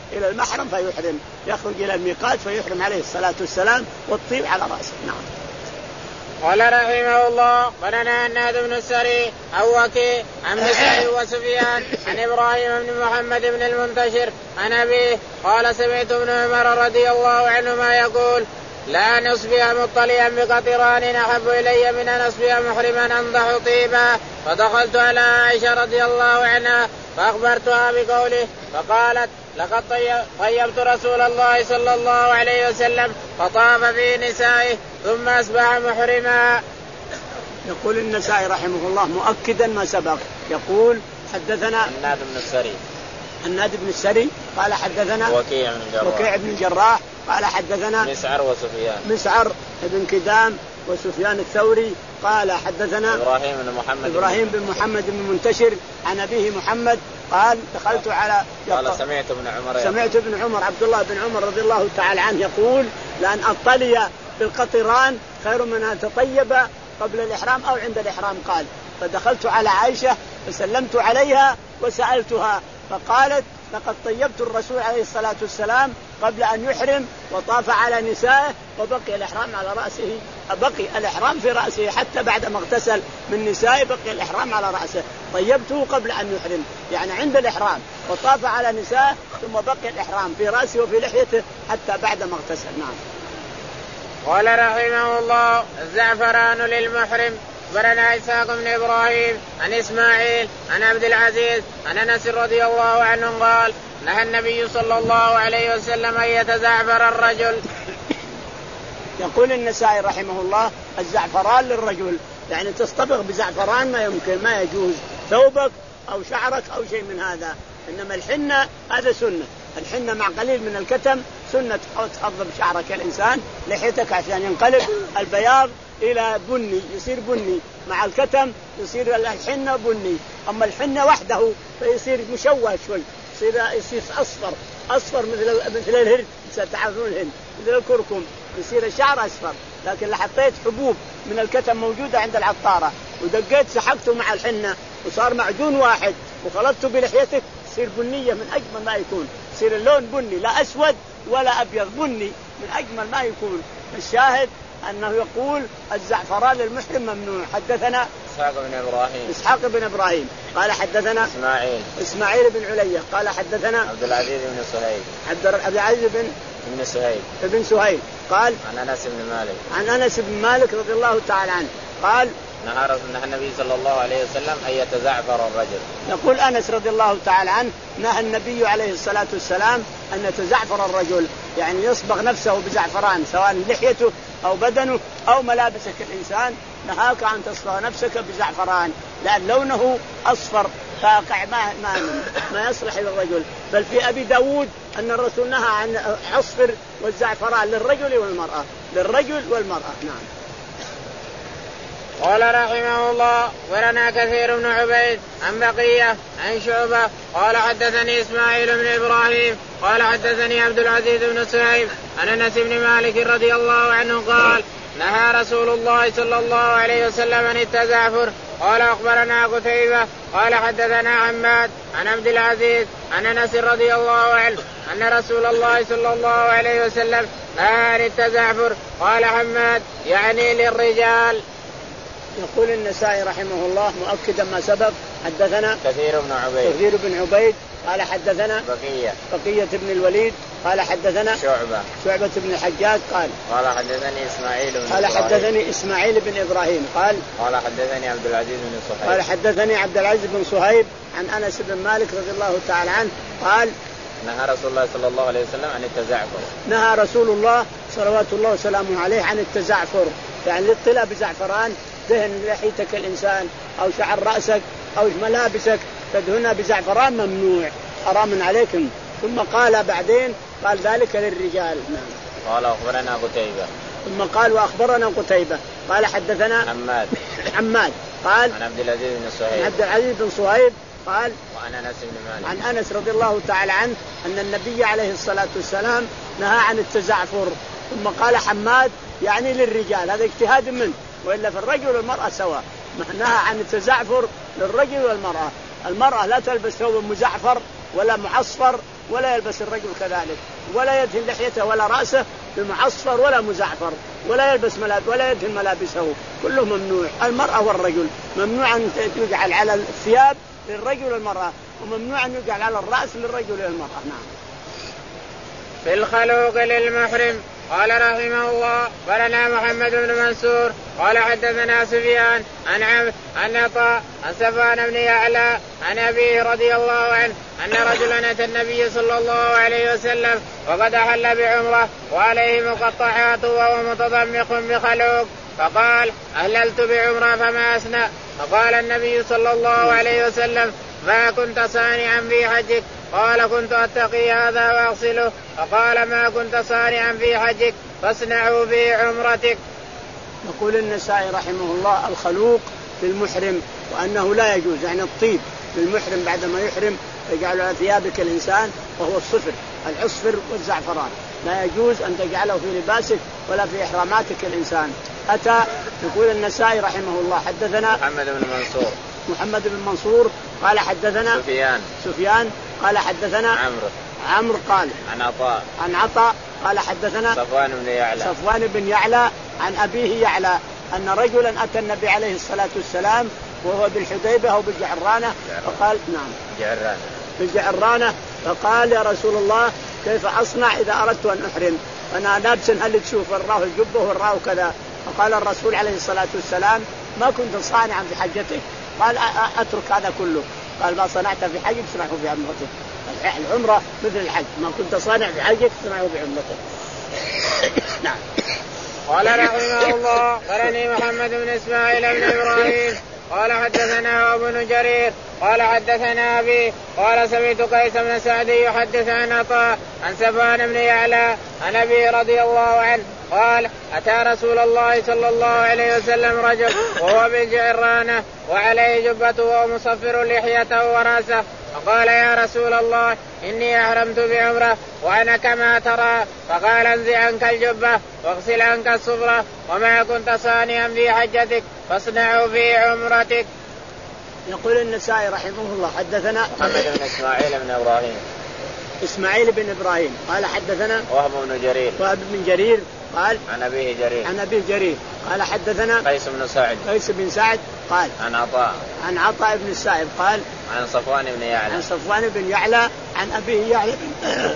إلى المحرم فيحرم، يخرج إلى الميقات فيحرم عليه الصلاة والسلام والطيب على رأسه. نعم. قال رحمه الله ولنا الناد بن السري أو وكي عن مسعود وسفيان عن إبراهيم بن محمد بن المنتشر عن أبيه قال سمعت ابن عمر رضي الله عنهما يقول لا نصبح مطليا بقطران أحب إلي من أن أصبح محرما أنضح طيبا. فدخلت على عائشة رضي الله عنها فأخبرتها بقوله فقالت لقد طيبت رسول الله صلى الله عليه وسلم فطاف في نسائه ثم أصبح محرما. يقول النسائي رحمه الله مؤكدا ما سبق، يقول حدثنا الناد بن السري الناد بن السري قال حدثنا وكيع بن الجراح وكيع بن الجراح قال حدثنا مسعر وسفيان مسعر بن كدام وسفيان الثوري قال حدثنا إبراهيم بن محمد إبراهيم بن محمد بن منتشر عن أبيه محمد قال دخلت على قال سمعت ابن عمر سمعت ابن عمر عبد الله بن عمر رضي الله تعالى عنه يقول لأن أطلي بالقطران خير من أن أتطيب قبل الإحرام أو عند الإحرام. قال فدخلت على عائشة فسلمت عليها وسألتها فقالت لقد طيبت الرسول عليه الصلاة والسلام قبل أن يحرم وطاف على نسائه وبقي الإحرام على رأسه، بقي الإحرام في رأسه حتى بعد ما اغتسل من نسائه بقي الإحرام على رأسه. طيبته قبل أن يحرم يعني عند الإحرام وطاف على نسائه ثم بقي الإحرام في رأسه وفي لحيته حتى بعد ما اغتسل. نعم. قال رحمه الله الزعفران للمحرم. أخبرنا إسحاق بن إبراهيم عن إسماعيل عن عبد العزيز عن أنس رضي الله عنه قال نهى النبي صلى الله عليه وسلم أن يتزعفر الرجل. يقول النسائي رحمه الله الزعفران للرجل يعني تصطبغ بزعفران ما يمكن ما يجوز ثوبك أو شعرك أو شيء من هذا، إنما الحنة هذا سنة، الحنة مع قليل من الكتم سنة تحضب شعرك الإنسان لحيتك عشان ينقلب البياض إلى بني يصير بني، مع الكتم يصير الحنة بني، أما الحنة وحده فيصير مشوه شوي يصير يصير أصفر أصفر مثل مثل الهرد ستعرفون الهند مثل الكركم يصير الشعر أصفر. لكن لو حطيت حبوب من الكتم موجودة عند العطارة ودقيت سحقته مع الحنة وصار معجون واحد وخلطته بلحيتك يصير بنية من أجمل ما يكون، يصير اللون بني لا أسود ولا أبيض بني من أجمل ما يكون. الشاهد أنه يقول الزعفران للمحرم ممنوع. حدثنا إسحاق بن إبراهيم إسحاق بن إبراهيم قال حدثنا إسماعيل إسماعيل بن علية قال حدثنا عبد العزيز بن سهيل عبد العزيز بن بن سهيل ابن سهيل قال عن أنس بن مالك عن أنس بن مالك رضي الله تعالى عنه قال نهى النبي صلى الله عليه وسلم أن يتزعفر الرجل. يقول أنس رضي الله تعالى عنه نهى النبي عليه الصلاة والسلام أن يتزعفر الرجل يعني يصبغ نفسه بزعفران سواء لحيته أو بدنه أو ملابسك الإنسان، نهاك أن تصبغ نفسك بزعفران لأن لونه أصفر فاقع ما, ما, ما يصلح للرجل. بل في أبي داود أن الرسول نهى عن عصفر والزعفران للرجل والمرأة للرجل والمرأة. نعم. قال رحمه الله ولنا كثير بن عبيد عن بقية عن شعبة قال حدثني إسماعيل بن إبراهيم قال حدثني عبد العزيز بن سهيل عن أنس بن مالك رضي الله عنه قال نهى رسول الله صلى الله عليه وسلم عن التزعفر. قال أخبرنا قتيبة قال حدثنا عماد عن عبد العزيز عن أنس رضي الله عنه أن رسول الله صلى الله عليه وسلم نهى عن التزعفر. قال حماد يعني للرجال. يقول النسائي رحمه الله مؤكدا ما سبق حدثنا كثير بن عبيد كثير بن عبيد قال حدثنا بقية بقية بن الوليد قال حدثنا شعبة شعبة بن الحجاج قال قال حدثني إسماعيل بن قال إبراهيم حدثني إسماعيل بن إبراهيم قال قال حدثني عبد العزيز بن صهيب قال حدثني عبد العزيز بن صهيب عن أنس بن مالك رضي الله تعالى عنه قال نهى رسول الله صلى الله عليه وسلم عن التزعفر. نهى رسول الله صلوات الله وسلامه عليه عن التزعفر يعني الاطلاع بزعفران دهن لحيتك الإنسان أو شعر رأسك أو ملابسك تدهنها بزعفران ممنوع حرام عليكم. ثم قال بعدين قال ذلك للرجال. نعم. قال أخبرنا قتيبة ثم قال وأخبرنا قتيبة قال حدثنا حماد حماد قال عن عبد العزيز بن صهيب عبد العزيز بن صهيب قال وعن أنس بن مالك عن أنس رضي الله تعالى عنه أن النبي عليه الصلاة والسلام نهى عن التزعفر. ثم قال حماد يعني للرجال، هذا اجتهاد منه، وإلا في الرجل والمرأة سواء. نهى عن التزعفر للرجل والمرأة. المرأة لا تلبس ثوب مزعفر ولا معصفر ولا يلبس الرجل كذلك، ولا يدهن لحيته ولا رأسه بمعصفر ولا مزعفر، ولا يلبس ملابس ولا يدهن ملابسه، كله ممنوع. المرأة والرجل ممنوع أن يجعل على الثياب للرجل والمرأة، وممنوع أن يجعل على الرأس للرجل والمرأة. نعم. في الخلوق للمحرم. قال رحمه الله قالنا محمد بن منصور قال حدثنا سفيان عن عمرو عن عطاء عن صفوان بن يعلى عن أبيه رضي الله عنه أن رجلا أتى النبي صلى الله عليه وسلم وقد أحل بعمرة وعليه مقطعات وهو متضمخ بخلوق، فقال أهللت بعمرة فما أسنى، فقال النبي صلى الله عليه وسلم ما كنت صانعا في حجك؟ قال كنت أتقي هذا وأغسله، فقال ما كنت صانعا في حجك فاصنعوا في عمرتك. يقول النسائي رحمه الله الخلوق للمحرم، وأنه لا يجوز يعني الطيب للمحرم بعدما يحرم يجعل على ثيابك الإنسان وهو الصفر العصفر والزعفران، لا يجوز أن تجعله في لباسك ولا في إحراماتك الإنسان. أتى يقول النسائي رحمه الله حدثنا محمد بن منصور محمد بن منصور قال حدثنا سفيان سفيان قال حدثنا عمرو عمرو قال عن عطاء عن عطاء قال حدثنا صفوان بن يعلى صفوان بن يعلى عن أبيه يعلى أن رجلا أتى النبي عليه الصلاة والسلام وهو بالحديبة أو بالجعرانة فقال نعم جعرانة بالجعرانة فقال يا رسول الله كيف أصنع إذا أردت أن أحرم؟ أنا لابس هل تشوف وراه الجبة وراه كذا. فقال الرسول عليه الصلاة والسلام ما كنت صانعا في حجتك؟ قال أترك هذا كله. قال ما صنعت في حجك صنعه في عمرتك. العمرة مثل الحج، ما كنت صانع في حجك صنعه في عمرتك. نعم. قال رحمه الله قرني محمد بن إسماعيل بن إبراهيم قال حدثنا ابن جرير قال حدثنا أبي قال سمعت قيس بن سعد يحدث عن عطاء عن صفوان بن يعلى عن أبي رضي الله عنه قال أتى رسول الله صلى الله عليه وسلم رجل وهو بالجعرانة وعليه جبته ومصفر لحيته ورأسه، فقال يا رسول الله إني أحرمت بعمرة وأنا كما ترى، فقال انزع عنك الجبة واغسل عنك الصفرة وما كنت صانعا في حجتك فاصنعه في عمرتك. يقول النسائي رحمه الله حدثنا محمد بن إسماعيل بن إبراهيم إسماعيل بن إبراهيم قال حدثنا وهب بن جرير وهب بن جرير قال عن أبيه جرير عن أبيه جرير قال حدثنا قيس بن سعد قيس بن سعد قال عن عطاء عن عطاء بن السائب قال عن صفوان بن يعلى عن صفوان بن يعلى عن أبيه يعلى بن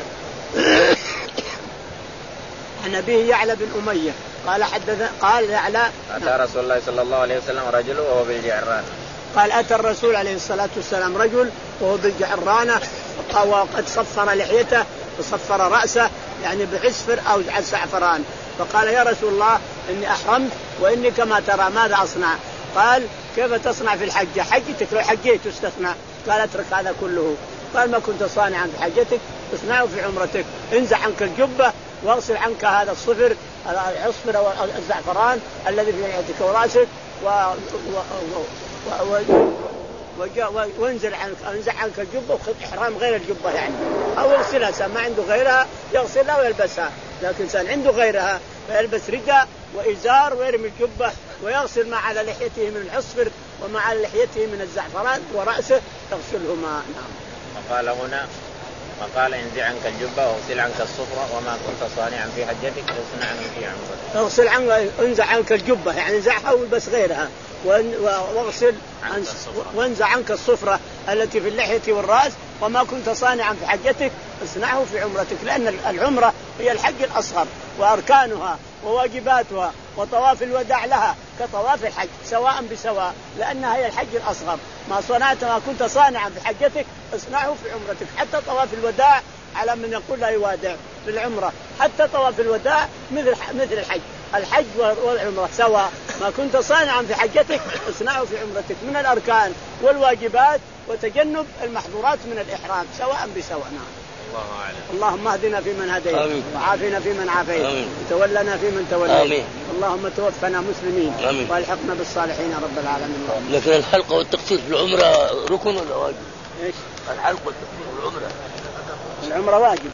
عن أبيه يعلى بن أمية قال حدثنا قال يعلى أتى رسول الله صلى الله عليه وسلم رجل وهو بالجعرانة قال أتى الرسول عليه الصلاة والسلام رجل وهو بالجعرانة وقد صفر لحيته وصفر رأسه يعني بعسفر أو زعفران، فقال يا رسول الله إني أحرمت وإني كما ترى ماذا أصنع؟ قال كيف تصنع في الحجة؟ حجتك لو حجيت تستثنى. قال اترك هذا كله. قال ما كنت صانعا في حجتك اصنعه في عمرتك، انزع عنك الجبة واغسل عنك هذا الصفر العصفر أو الزعفران الذي في لحيتك ورأسك و... و... و... و... وانزل عنك انزع عنك الجبة وخذ إحرام غير الجبة يعني، أو يغسلها ما عنده غيرها يغسلها ويلبسها، لكن إنسان عنده غيرها فيلبس رداء وإزار ويرمي الجبة ويغسل ما على لحيته من العصفر وما على لحيته من الزعفران ورأسه يغسلهما. نعم. وقال هنا وقال انزع عنك الجبة واغسل عنك الصفرة وما كنت صانعا في حجتك فاصنع عنك في عمرتك. اغسل عنك انزع عنك الجبة يعني انزعها والبس غيرها، واغسل وانزع عنك الصفرة التي في اللحية والرأس وما كنت صانعا في حجتك اصنعه في عمرتك، لأن العمرة هي الحج الأصغر وأركانها وواجباتها وطواف الوداع لها كطواف الحج سواء بسواء، لأنها هي الحج الأصغر. ما صنعت ما كنت صانعا في حجتك اصنعه في عمرتك، حتى طواف الوداع على من يقول لا يوادع في العمرة، حتى طواف الوداع مثل مثل الحج، الحج والعمرة سواء، ما كنت صانعا في حجتك اصنعه في عمرتك من الأركان والواجبات وتجنب المحظورات من الإحرام سواء بسواء. نعم. الله أعلم. اللهم اهدنا فيمن هديت وعافنا فيمن عافيت وتولنا فيمن توليت، اللهم توفنا مسلمين والحقنا بالصالحين يا رب العالمين. لكن الحلقة والتقصير في العمرة ركن ولا واجب؟ ايش الحلقة والتقصير في العمرة؟ العمرة واجب.